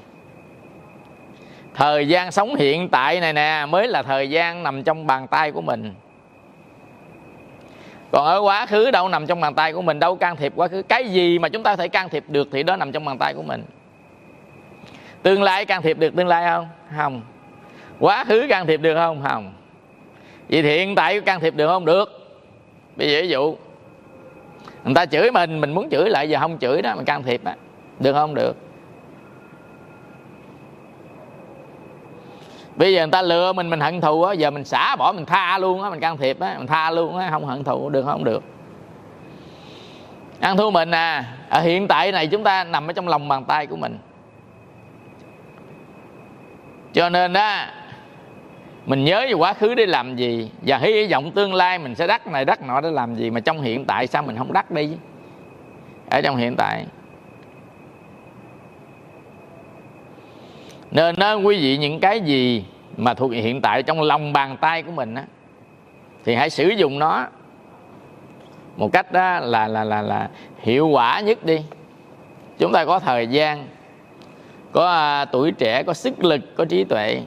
Thời gian sống hiện tại này nè mới là thời gian nằm trong bàn tay của mình. Còn ở quá khứ đâu nằm trong bàn tay của mình, đâu can thiệp quá khứ. Cái gì mà chúng ta có thể can thiệp được thì đó nằm trong bàn tay của mình. Tương lai can thiệp được tương lai không? Không. Quá khứ can thiệp được không? Không. Vậy thì hiện tại can thiệp được không? Được. Bây giờ ví dụ người ta chửi mình, mình muốn chửi lại, giờ không chửi đó, mình can thiệp đó. Được không? Được. Bây giờ người ta lừa mình, mình hận thù á, giờ mình xả bỏ, mình tha luôn á, mình can thiệp á, mình tha luôn á, không hận thù. Được không? Được. Ăn thua mình à, ở hiện tại này chúng ta nằm ở trong lòng bàn tay của mình. Cho nên đó, mình nhớ về quá khứ để làm gì, và hy vọng tương lai mình sẽ đắc này đắc nọ để làm gì, mà trong hiện tại sao mình không đắc đi? Ở trong hiện tại. Nên đó, quý vị, những cái gì mà thuộc hiện tại trong lòng bàn tay của mình á, thì hãy sử dụng nó một cách đó là là là là hiệu quả nhất đi. Chúng ta có thời gian, có uh, tuổi trẻ, có sức lực, có trí tuệ,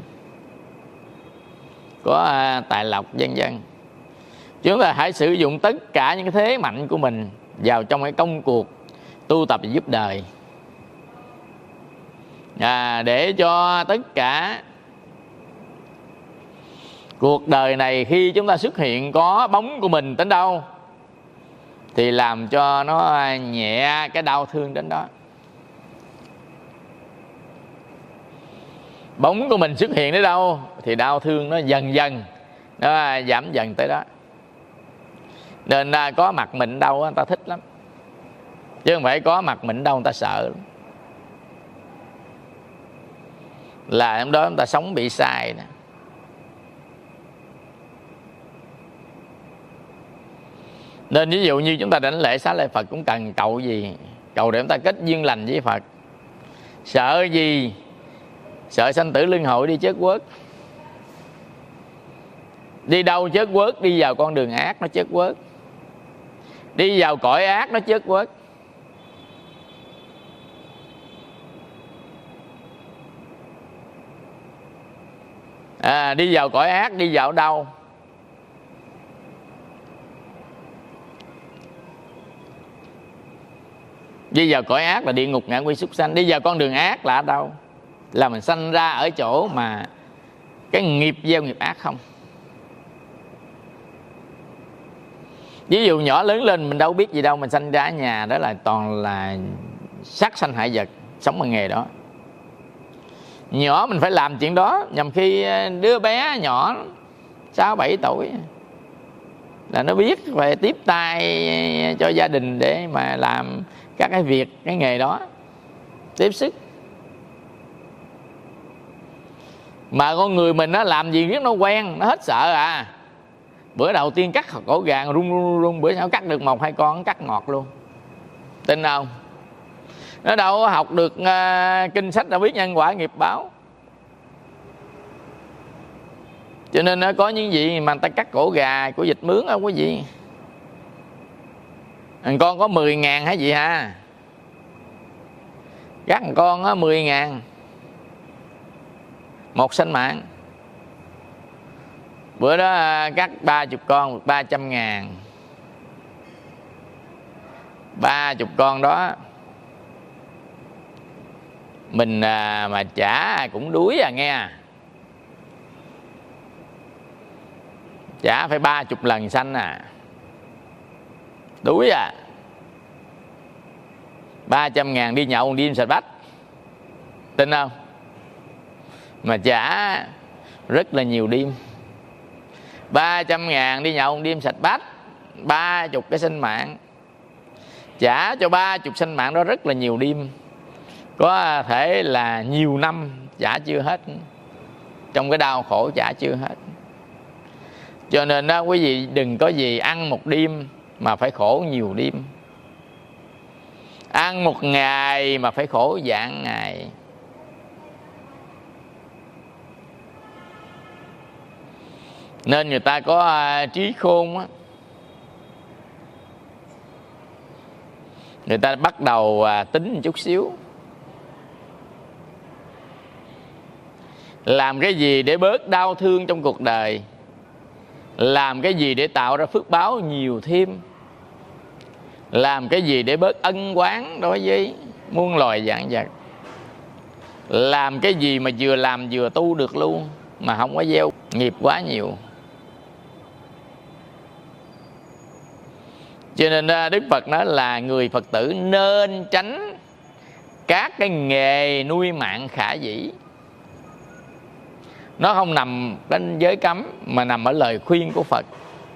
có uh, tài lộc vân vân. Chúng ta hãy sử dụng tất cả những cái thế mạnh của mình vào trong cái công cuộc tu tập và giúp đời, à, để cho tất cả Cuộc đời này khi chúng ta xuất hiện có bóng của mình đến đâu thì làm cho nó nhẹ cái đau thương đến đó. Bóng của mình xuất hiện đến đâu thì đau thương nó dần dần nó giảm dần tới đó. Nên có mặt mình đâu người ta thích lắm, chứ không phải có mặt mình đâu người ta sợ lắm. Là hôm đó chúng ta sống bị sai nè. Nên ví dụ như chúng ta đảnh lễ xá lợi Phật cũng cần cầu gì? Cầu để chúng ta kết duyên lành với Phật. Sợ gì? Sợ sanh tử luân hồi đi chết quớt. Đi đâu chết quớt? Đi vào con đường ác nó chết quớt. Đi vào cõi ác nó chết quớt. À, đi vào cõi ác đi vào đâu? Đi vào cõi ác là địa ngục ngạ quỷ súc sanh. Đi vào con đường ác là ở đâu? Là mình sanh ra ở chỗ mà cái nghiệp gieo nghiệp ác không. Ví dụ nhỏ lớn lên mình đâu biết gì đâu, mình sanh ra ở nhà đó là toàn là sát sanh hại vật, sống bằng nghề đó. Nhỏ mình phải làm chuyện đó, nhằm khi đứa bé nhỏ sáu bảy tuổi là nó biết phải tiếp tay cho gia đình để mà làm các cái việc, cái nghề đó, tiếp sức. Mà con người mình nó làm gì biết nó quen, nó hết sợ à. Bữa đầu tiên cắt cổ gà rung rung rung, bữa sau cắt được một hai con nó cắt ngọt luôn. Tin không? Nó đâu có học được uh, kinh sách đâu biết nhân quả nghiệp báo. Cho nên nó có những gì mà người ta cắt cổ gà của vịt mướn không có gì. Thằng con có mười ngàn hay gì ha? Cắt thằng con á mười ngàn một sinh mạng. Bữa đó cắt ba chục con ba trăm ngàn. Ba chục con đó mình à, mà trả cũng đuối à nghe. Trả phải ba chục lần sanh à. Đuối à. Ba trăm ngàn đi nhậu đêm sạch bách. Tin không? Mà trả rất là nhiều đêm. Ba trăm ngàn đi nhậu đêm sạch bách, ba chục cái sinh mạng. Trả cho ba chục sinh mạng đó rất là nhiều đêm. Có thể là nhiều năm trả chưa hết. Trong cái đau khổ trả chưa hết. Cho nên đó quý vị đừng có gì ăn một đêm mà phải khổ nhiều đêm. Ăn một ngày mà phải khổ vạn ngày. Nên người ta có uh, trí khôn á, người ta bắt đầu uh, tính một chút xíu. Làm cái gì để bớt đau thương trong cuộc đời, làm cái gì để tạo ra phước báo nhiều thêm, làm cái gì để bớt ân oán đối với muôn loài vạn vật, làm cái gì mà vừa làm vừa tu được luôn, mà không có gieo nghiệp quá nhiều. Cho nên Đức Phật nói là người Phật tử nên tránh các cái nghề nuôi mạng khả dĩ. Nó không nằm trên giới cấm mà nằm ở lời khuyên của Phật.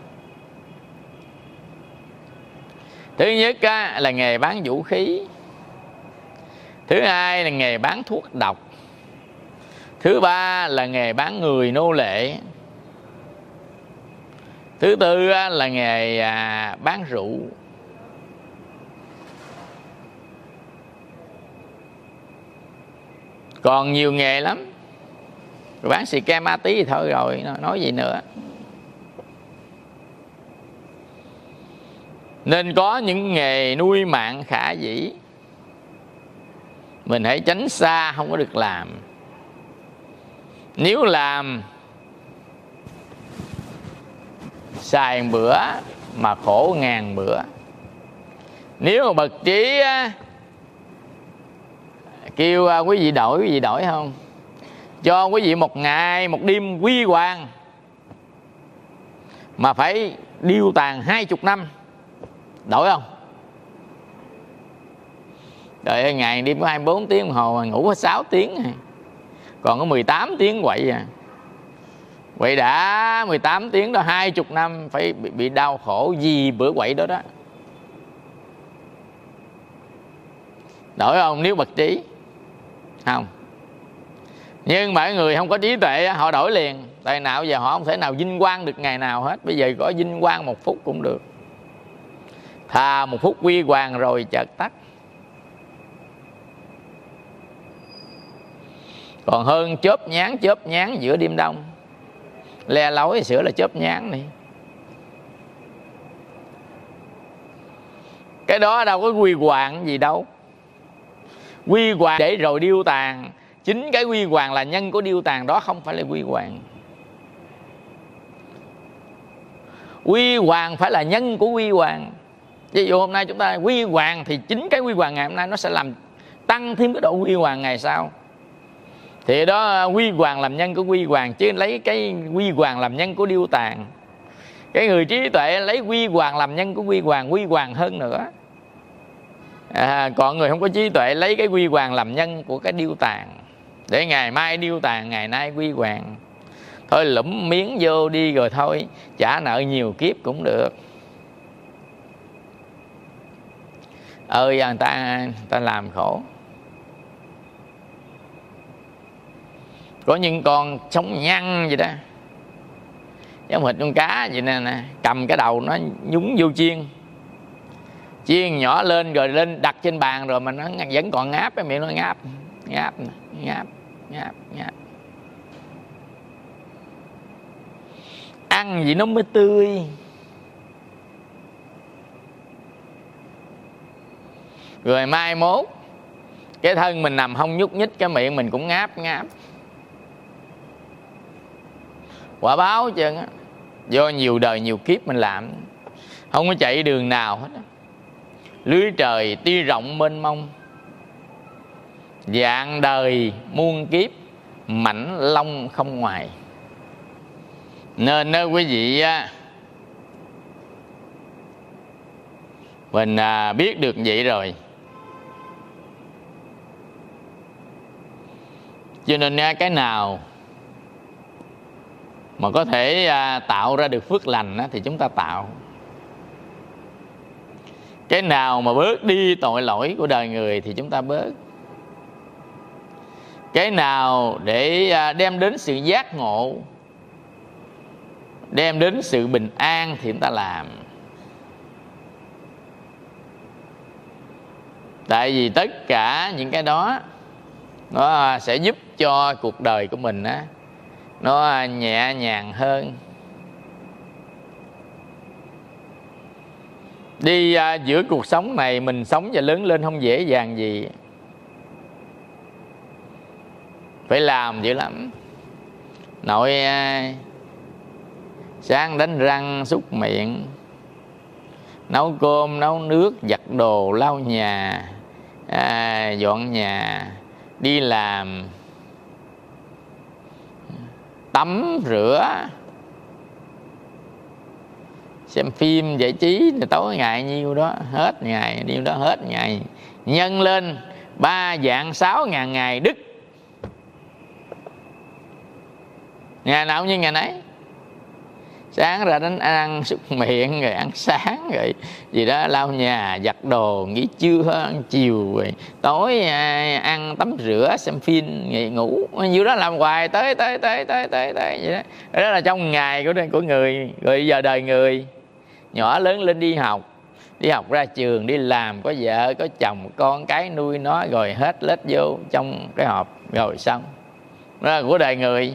Thứ nhất là nghề bán vũ khí. Thứ hai là nghề bán thuốc độc. Thứ ba là nghề bán người nô lệ. Thứ tư là nghề bán rượu. Còn nhiều nghề lắm. Bán xì ke ma tí thì thôi rồi, nói gì nữa. Nên có những nghề nuôi mạng khả dĩ mình hãy tránh xa, không có được làm. Nếu làm xài bữa mà khổ ngàn bữa. Nếu mà bậc trí kêu quý vị đổi, quý vị đổi không? Cho quý vị một ngày một đêm quy hoàng, mà phải điêu tàn hai chục năm, đổi không? Trời ơi, ngày đêm có hai mươi bốn tiếng đồng hồ mà ngủ có sáu tiếng, còn có mười tám tiếng quậy à. Vậy đã mười tám tiếng đó, hai chục năm phải bị, bị đau khổ vì bữa quậy đó đó. Đổi không? Nếu bậc trí không. Nhưng mà người không có trí tuệ họ đổi liền. Tại nào giờ họ không thể nào vinh quang được ngày nào hết. Bây giờ có vinh quang một phút cũng được, thà một phút quy hoàng rồi chợt tắt. Còn hơn chớp nhán chớp nhán giữa đêm đông. Le lối sửa là chớp nhán đi. Cái đó đâu có quy hoàng gì đâu. Quy hoàng để rồi điêu tàn. Chính cái quy hoàng là nhân của điêu tàn đó, không phải là quy hoàng. Quy hoàng phải là nhân của quy hoàng. Ví dụ hôm nay chúng ta quy hoàng thì chính cái quy hoàng ngày hôm nay nó sẽ làm tăng thêm cái độ quy hoàng ngày sau. Thì đó quy hoàng làm nhân của quy hoàng, chứ lấy cái quy hoàng làm nhân của điêu tàn. Cái người trí tuệ lấy quy hoàng làm nhân của quy hoàng, quy hoàng hơn nữa. À, còn người không có trí tuệ lấy cái quy hoàng làm nhân của cái điêu tàn, để ngày mai điêu tàn, ngày nay quy hoàng. Thôi lụm miếng vô đi rồi thôi, trả nợ nhiều kiếp cũng được. Ơi người ta, người ta làm khổ. Có những con sống nhăn vậy đó, giống hệt con cá vậy nè, nè, cầm cái đầu nó nhúng vô chiên, chiên nhỏ lên rồi lên đặt trên bàn rồi mà nó vẫn còn ngáp, cái miệng nó ngáp, ngáp, ngáp, ngáp, ngáp. Ăn gì nó mới tươi. Rồi mai mốt cái thân mình nằm không nhúc nhích, cái miệng mình cũng ngáp ngáp. Quả báo chứ, do nhiều đời nhiều kiếp mình làm, không có chạy đường nào hết. Lưới trời tuy rộng mênh mông, dạng đời muôn kiếp, mảnh long không ngoài. Nên đó quý vị á, mình à, biết được vậy rồi, cho nên à, cái nào mà có thể à, tạo ra được phước lành á, thì chúng ta tạo. Cái nào mà bớt đi tội lỗi của đời người thì chúng ta bớt. Cái nào để à, đem đến sự giác ngộ, đem đến sự bình an thì chúng ta làm. Tại vì tất cả những cái đó nó sẽ giúp cho cuộc đời của mình á, nó nhẹ nhàng hơn. Đi à, giữa cuộc sống này mình sống và lớn lên không dễ dàng gì, phải làm dữ lắm. Nội à, sáng đánh răng súc miệng, nấu cơm nấu nước, giặt đồ lau nhà, à, dọn nhà, đi làm, tắm rửa, xem phim giải trí tối ngày nhiêu đó, hết ngày nhiêu đó, hết ngày nhân lên ba vạn sáu ngàn ngày đức. Ngày nào như ngày nấy. Sáng ra đánh ăn súc miệng, rồi ăn sáng, rồi gì đó lau nhà, giặt đồ, nghỉ trưa, ăn chiều, rồi tối ăn tắm rửa, xem phim, nghỉ ngủ. Nhiêu đó làm hoài tới tới tới tới tới tới vậy đó. Đó là trong ngày của của người. Rồi giờ đời người nhỏ lớn lên đi học, đi học ra trường, đi làm, có vợ có chồng, con cái nuôi nó, rồi hết lết vô trong cái hộp rồi xong. Đó là của đời người.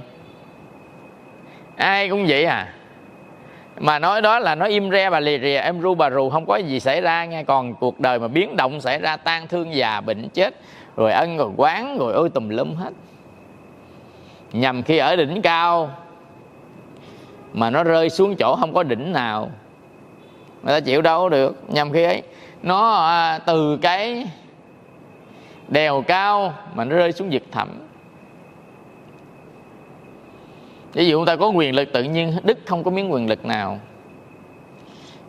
Ai cũng vậy à. Mà nói đó là nó im re bà lì rìa, em ru bà rù, không có gì xảy ra nghe. Còn cuộc đời mà biến động xảy ra, tan thương già bệnh chết, rồi ân rồi quán, rồi ôi tùm lum hết. Nhằm khi ở đỉnh cao mà nó rơi xuống chỗ không có đỉnh nào, người ta chịu đâu được. Nhằm khi ấy nó à, từ cái đèo cao mà nó rơi xuống vực thẳm. Ví dụ người ta có quyền lực, tự nhiên Đức không có miếng quyền lực nào.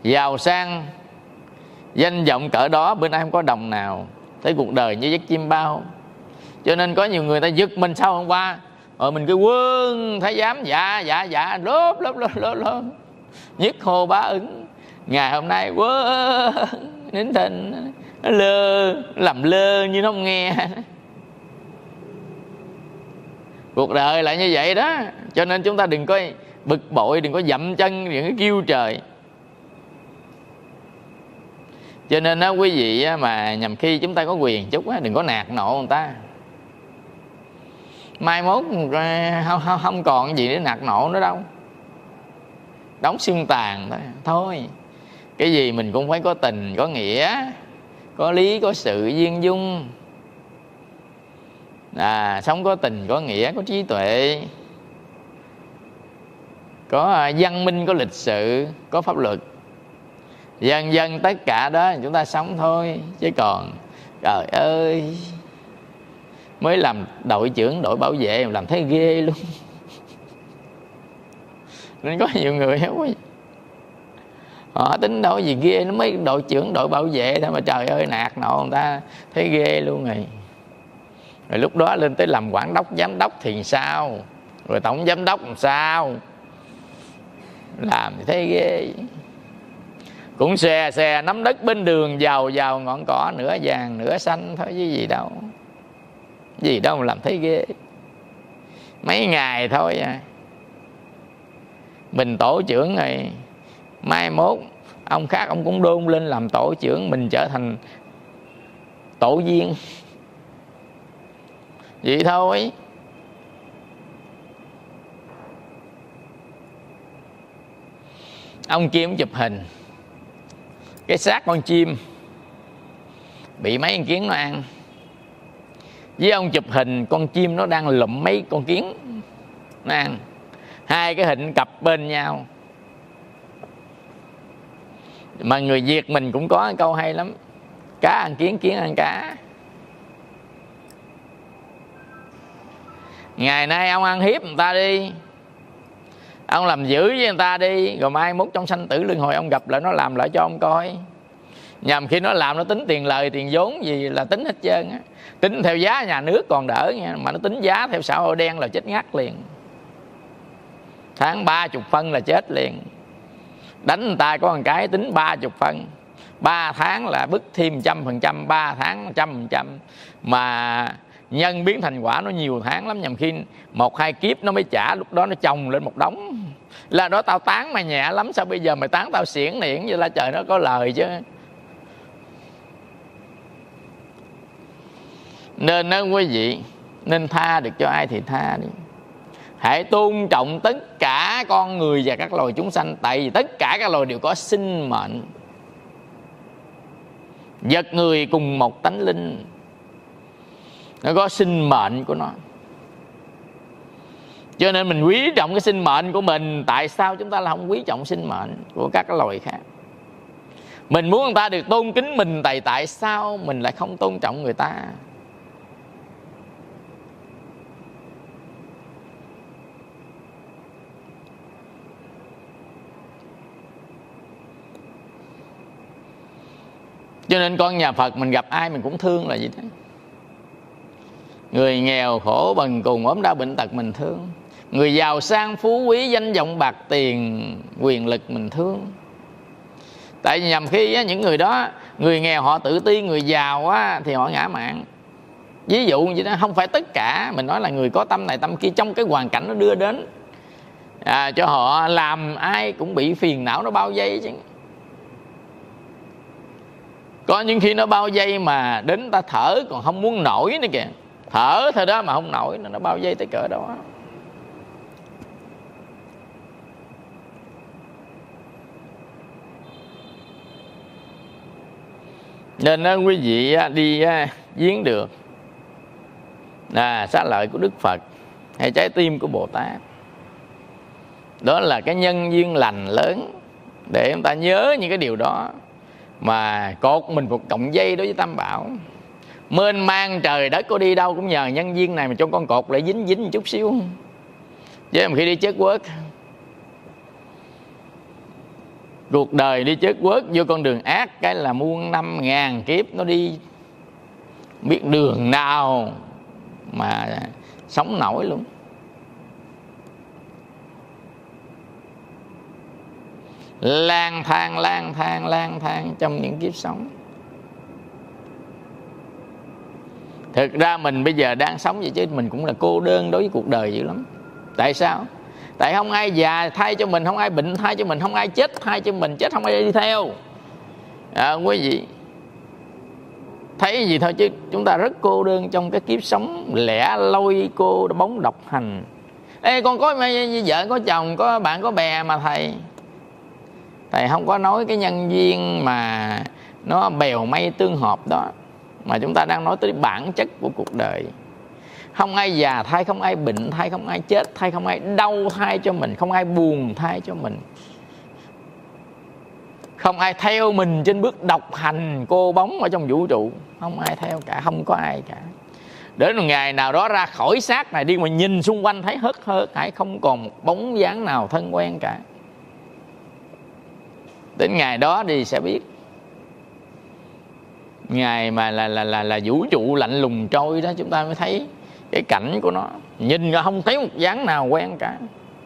giàu sang, danh vọng cỡ đó, bữa nay không có đồng nào. Thấy cuộc đời như giấc chim bao. Cho nên có nhiều người ta giật mình sau hôm qua, rồi mình cứ quân thái giám dạ dạ dạ lốp lốp lốp lốp lốp nhất hô bá ứng. Ngày hôm nay quân nín thinh, nó lơ, làm lơ như nó không nghe. Cuộc đời lại như vậy đó. Cho nên chúng ta đừng có bực bội, đừng có dậm chân, đừng có kêu trời. Cho nên đó, quý vị mà nhằm khi chúng ta có quyền chút á, đừng có nạt nộ người ta. Mai mốt không, không, không còn gì để nạt nộ nữa đâu. Đóng xương tàn thôi. Thôi, cái gì mình cũng phải có tình, có nghĩa, có lý, có sự, duyên dung. À, sống có tình, có nghĩa, có trí tuệ, có văn minh, có lịch sự, có pháp luật. Dần dần tất cả đó chúng ta sống thôi. Chứ còn trời ơi, mới làm đội trưởng đội bảo vệ làm thấy ghê luôn. Nên có nhiều người họ tính đâu gì ghê, nó mấy đội trưởng đội bảo vệ thôi mà trời ơi nạt nộ người ta thấy ghê luôn rồi. Rồi lúc đó lên tới làm quản đốc giám đốc thì sao, rồi tổng giám đốc làm sao, làm thì thấy ghê. Cũng xe xe nắm đất bên đường, giàu giàu ngọn cỏ, nửa vàng nửa xanh thôi chứ gì đâu. Gì đâu mà làm thấy ghê. Mấy ngày thôi à, mình tổ trưởng rồi, mai mốt ông khác ông cũng đôn lên làm tổ trưởng, mình trở thành tổ viên. Vậy thôi. Ông kia ông chụp hình cái xác con chim bị mấy con kiến nó ăn, với ông chụp hình con chim nó đang lụm mấy con kiến nó ăn. Hai cái hình cặp bên nhau. Mà người Việt mình cũng có câu hay lắm: cá ăn kiến, kiến ăn cá. Ngày nay ông ăn hiếp người ta đi, ông làm dữ với người ta đi, rồi mai mốt trong sanh tử luân hồi ông gặp lại nó làm lại cho ông coi. Nhằm khi nó làm nó tính tiền lời tiền vốn gì là tính hết trơn á. Tính theo giá nhà nước còn đỡ nha, mà nó tính giá theo xã hội đen là chết ngắt liền. Tháng ba chục phân là chết liền. Đánh người ta có một cái tính ba chục phân, ba tháng là bứt thêm trăm phần trăm, ba tháng trăm phần trăm. Mà nhân biến thành quả nó nhiều tháng lắm, nhằm khi một hai kiếp nó mới trả, lúc đó nó chồng lên một đống. Là đó tao tán mày nhẹ lắm, sao bây giờ mày tán tao xiển niễn vậy? Là trời nó có lời chứ. Nên đó quý vị, nên tha được cho ai thì tha đi. Hãy tôn trọng tất cả con người và các loài chúng sanh. Tại vì tất cả các loài đều có sinh mệnh. Vật người cùng một tánh linh, nó có sinh mệnh của nó. Cho nên mình quý trọng cái sinh mệnh của mình. Tại sao chúng ta lại không quý trọng sinh mệnh của các loài khác? Mình muốn người ta được tôn kính mình, tại tại sao mình lại không tôn trọng người ta? Cho nên con nhà Phật mình gặp ai mình cũng thương là gì thế. Người nghèo khổ bần cùng ốm đau bệnh tật mình thương. Người giàu sang phú quý danh vọng bạc tiền quyền lực mình thương. Tại vì nhằm khi á, những người đó, người nghèo họ tự ti, người giàu á, thì họ ngã mạn. Ví dụ như đó, không phải tất cả, mình nói là người có tâm này tâm kia, trong cái hoàn cảnh nó đưa đến à, cho họ làm ai cũng bị phiền não nó bao vây chứ. Có những khi nó bao vây mà đến ta thở còn không muốn nổi nữa kìa. Thở thôi đó mà không nổi, nó bao vây tới cỡ đó. Nên đó, quý vị đi viếng được là xá lợi của Đức Phật hay trái tim của Bồ Tát, đó là cái nhân duyên lành lớn để chúng ta nhớ những cái điều đó. Mà cột mình một cọng dây đối với Tam Bảo, mênh mang trời đất có đi đâu cũng nhờ nhân duyên này mà cho con cột lại dính dính một chút xíu. Chứ mà khi đi chết quất Cuộc đời đi chớt quớt vô con đường ác cái là muôn năm ngàn kiếp nó đi, biết đường nào mà sống nổi luôn. Lang thang lang thang lang thang trong những kiếp sống. Thực ra mình bây giờ đang sống vậy chứ mình cũng là cô đơn đối với cuộc đời dữ lắm. Tại sao? Tại không ai già thay cho mình, không ai bệnh thay cho mình, không ai chết thay cho mình, chết không ai đi theo. À, quý vị thấy gì thôi chứ chúng ta rất cô đơn trong cái kiếp sống lẻ loi cô bóng độc hành. Ê, con có vợ có chồng có bạn có bè mà thầy thầy không có nói cái nhân duyên mà nó bèo mây tương hợp đó, mà chúng ta đang nói tới bản chất của cuộc đời. Không ai già thay, không ai bệnh thay, không ai chết thay, không ai đau thay cho mình, không ai buồn thay cho mình, không ai theo mình trên bước độc hành cô bóng ở trong vũ trụ. Không ai theo cả, không có ai cả. Đến một ngày nào đó ra khỏi xác này đi mà nhìn xung quanh thấy hớt hớt hải, không còn một bóng dáng nào thân quen cả. Đến ngày đó thì sẽ biết. Ngày mà là là là là vũ trụ lạnh lùng trôi đó, chúng ta mới thấy cái cảnh của nó. Nhìn ra không thấy một dáng nào quen cả.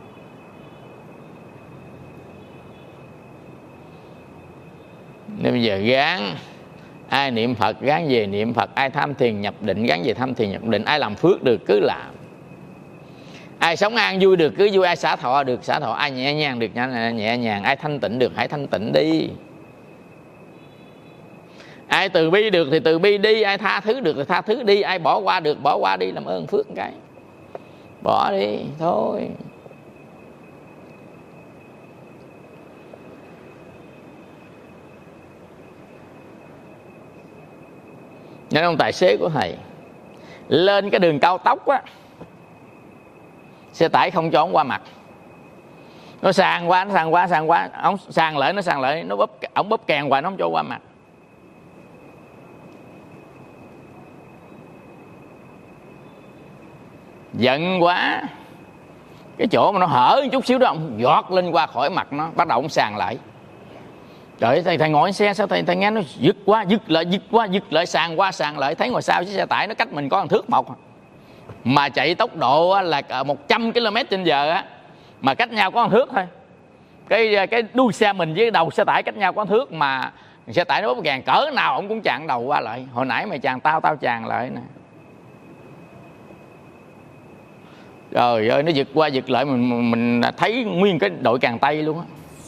Nên bây giờ gán ai niệm Phật gán về niệm Phật, ai tham thiền nhập định gán về tham thiền nhập định, ai làm phước được cứ làm, ai sống an vui được cứ vui, ai xả thọ được xả thọ, ai nhẹ nhàng được nhẹ nhàng, ai thanh tịnh được hãy thanh tịnh đi, ai từ bi được thì từ bi đi, ai tha thứ được thì tha thứ đi, ai bỏ qua được bỏ qua đi, làm ơn phước cái bỏ đi thôi. Nên ông tài xế của thầy lên cái đường cao tốc á, xe tải không cho ông qua mặt, nó sàn qua nó sàn qua sàn qua ông sàn lại nó sàn lại, nó bóp ông bóp kèn hoài nó không cho qua mặt. Giận quá, cái chỗ mà nó hở một chút xíu đó ông giọt lên qua khỏi mặt nó, bắt đầu ông sàn lại. Trời, thầy, thầy ngồi xe sao thầy, thầy nghe nó giật quá giật lại giật quá giật lại, sàn qua sàn lại, thấy ngồi sau chiếc xe tải nó cách mình có một thước một mà chạy tốc độ là một trăm ki lô mét trên giờ á, mà cách nhau có một thước thôi. Cái cái đuôi xe mình với đầu xe tải cách nhau có một thước, mà xe tải nó bóp gàn cỡ nào ông cũng chặn đầu qua lại. Hồi nãy mày chàng tao tao chàng lại nè. Trời ơi, nó giật qua giật lại mình mình thấy nguyên cái đội càng tay luôn á.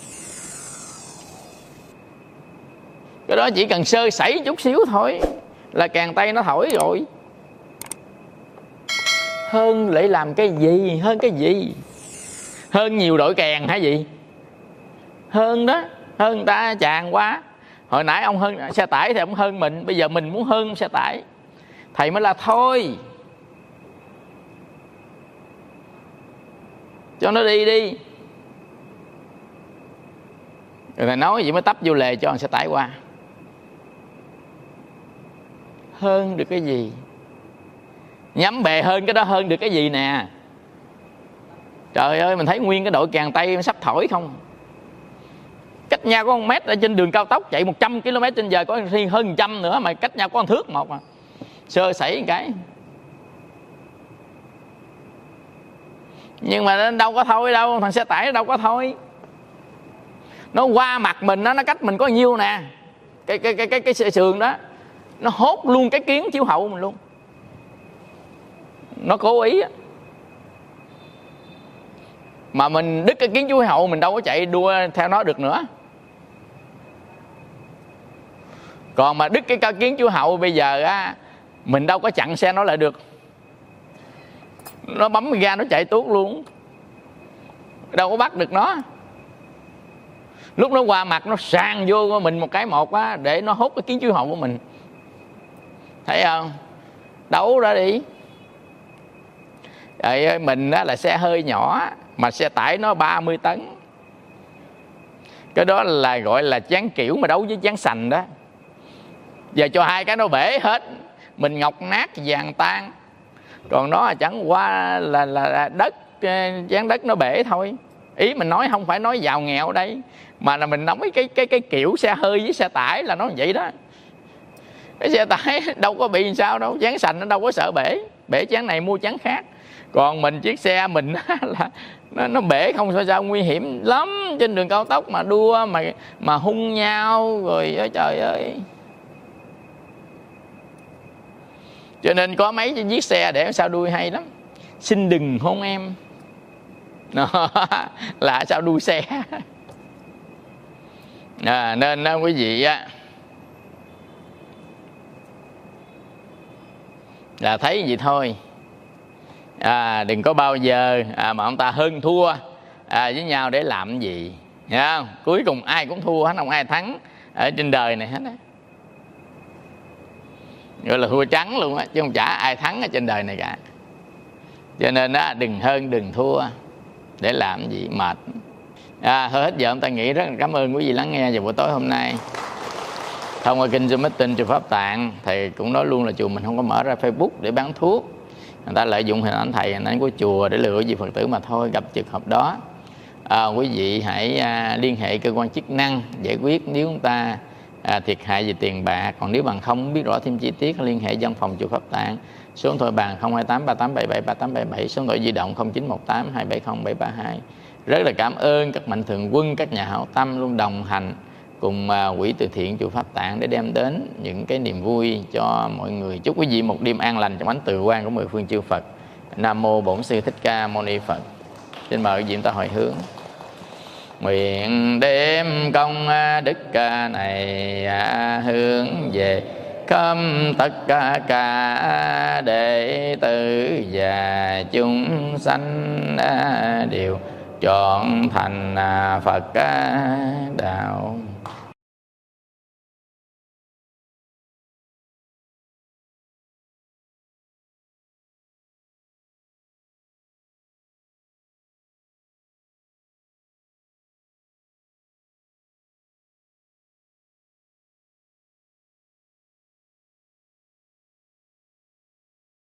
Cái đó chỉ cần sơ sẩy chút xíu thôi là càng tay nó thổi rồi. Hơn lại làm cái gì? Hơn cái gì? Hơn nhiều đội kèn hả gì? Hơn đó, hơn người ta chàng quá. Hồi nãy ông hơn xe tải thì ông hơn mình, bây giờ mình muốn hơn xe tải. Thầy mới là thôi, cho nó đi đi. Rồi thầy nói gì mới tấp vô lề cho xe tải qua. Hơn được cái gì? Nhắm bè hơn cái đó hơn được cái gì nè. Trời ơi, mình thấy nguyên cái đội càng tay sắp thổi không. Cách nhau có một mét ở trên đường cao tốc chạy một trăm ki lô mét trên giờ, có khi hơn một trăm nữa mà cách nhau có một thước một mà. Sơ sẩy một cái. Nhưng mà đâu có thôi đâu, thằng xe tải nó đâu có thôi. Nó qua mặt mình đó, nó cách mình có nhiêu nè. Cái cái cái cái cái sườn đó nó hốt luôn cái kiến chiếu hậu mình luôn. Nó cố ý á. Mà mình đứt cái kiến chiếu hậu mình đâu có chạy đua theo nó được nữa. Còn mà đứt cái kiến chiếu hậu bây giờ á, mình đâu có chặn xe nó lại được. Nó bấm ga nó chạy tuốt luôn, đâu có bắt được nó. Lúc nó qua mặt nó sàn vô mình một cái một á, để nó hút cái kiến chiếu hậu của mình. Thấy không? Đấu ra đi. Trời ơi, mình á là xe hơi nhỏ mà xe tải nó ba mươi tấn. Cái đó là gọi là chán kiểu mà đấu với chán sành đó. Giờ cho hai cái nó bể hết, mình ngọc nát vàng tan. Còn nó chẳng qua là, là, là đất, chán đất nó bể thôi. Ý mình nói không phải nói giàu nghèo ở đây, mà là mình nói cái cái cái kiểu xe hơi với xe tải là nó vậy đó. Cái xe tải đâu có bị sao đâu, chán sành nó đâu có sợ bể, bể chán này mua chán khác. Còn mình chiếc xe mình là nó, nó bể không sao sao, nguy hiểm lắm. Trên đường cao tốc mà đua mà mà hung nhau rồi trời ơi. Cho nên có mấy chiếc xe để sao đuôi hay lắm. Xin đừng hôn em là sao đuôi xe. À, nên đó, quý vị á, là thấy gì thôi. À, đừng có bao giờ à, mà ông ta hơn thua à, với nhau để làm cái gì, hiểu không? Cuối cùng ai cũng thua hết, không ai thắng ở trên đời này hết á. Gọi là thua trắng luôn á, chứ không chả ai thắng ở trên đời này cả. Cho nên á, đừng hơn đừng thua để làm cái gì mệt. À, thôi hết giờ ông ta nghĩ. Rất là cảm ơn quý vị lắng nghe vào buổi tối hôm nay. Thông qua kênh Zoom Meeting Chùa Pháp Tạng, thầy cũng nói luôn là chùa mình không có mở ra Facebook để bán thuốc. Người ta lợi dụng hình ảnh thầy, hình ảnh của chùa để lừa quý vị Phật tử mà thôi. Gặp trường hợp đó à, quý vị hãy à, liên hệ cơ quan chức năng giải quyết nếu chúng ta à, thiệt hại về tiền bạc. Còn nếu bằng không biết rõ thêm chi tiết, liên hệ văn phòng Chùa Pháp Tạng, số điện thoại bàn không hai tám ba tám bảy bảy ba tám bảy bảy, số điện thoại di động không chín một tám hai bảy không bảy ba hai. Rất là cảm ơn các mạnh thường quân, các nhà hảo tâm luôn đồng hành cùng quỹ từ thiện Chùa Pháp Tạng để đem đến những cái niềm vui cho mọi người. Chúc quý vị một đêm an lành trong ánh từ quang của mười phương chư Phật. Nam mô Bổn Sư Thích Ca Mâu Ni Phật. Xin mời quý vị chúng ta hồi hướng. Nguyện đem công đức này hướng về khắp tất cả đệ tử và chúng sanh đều trọn thành Phật đạo.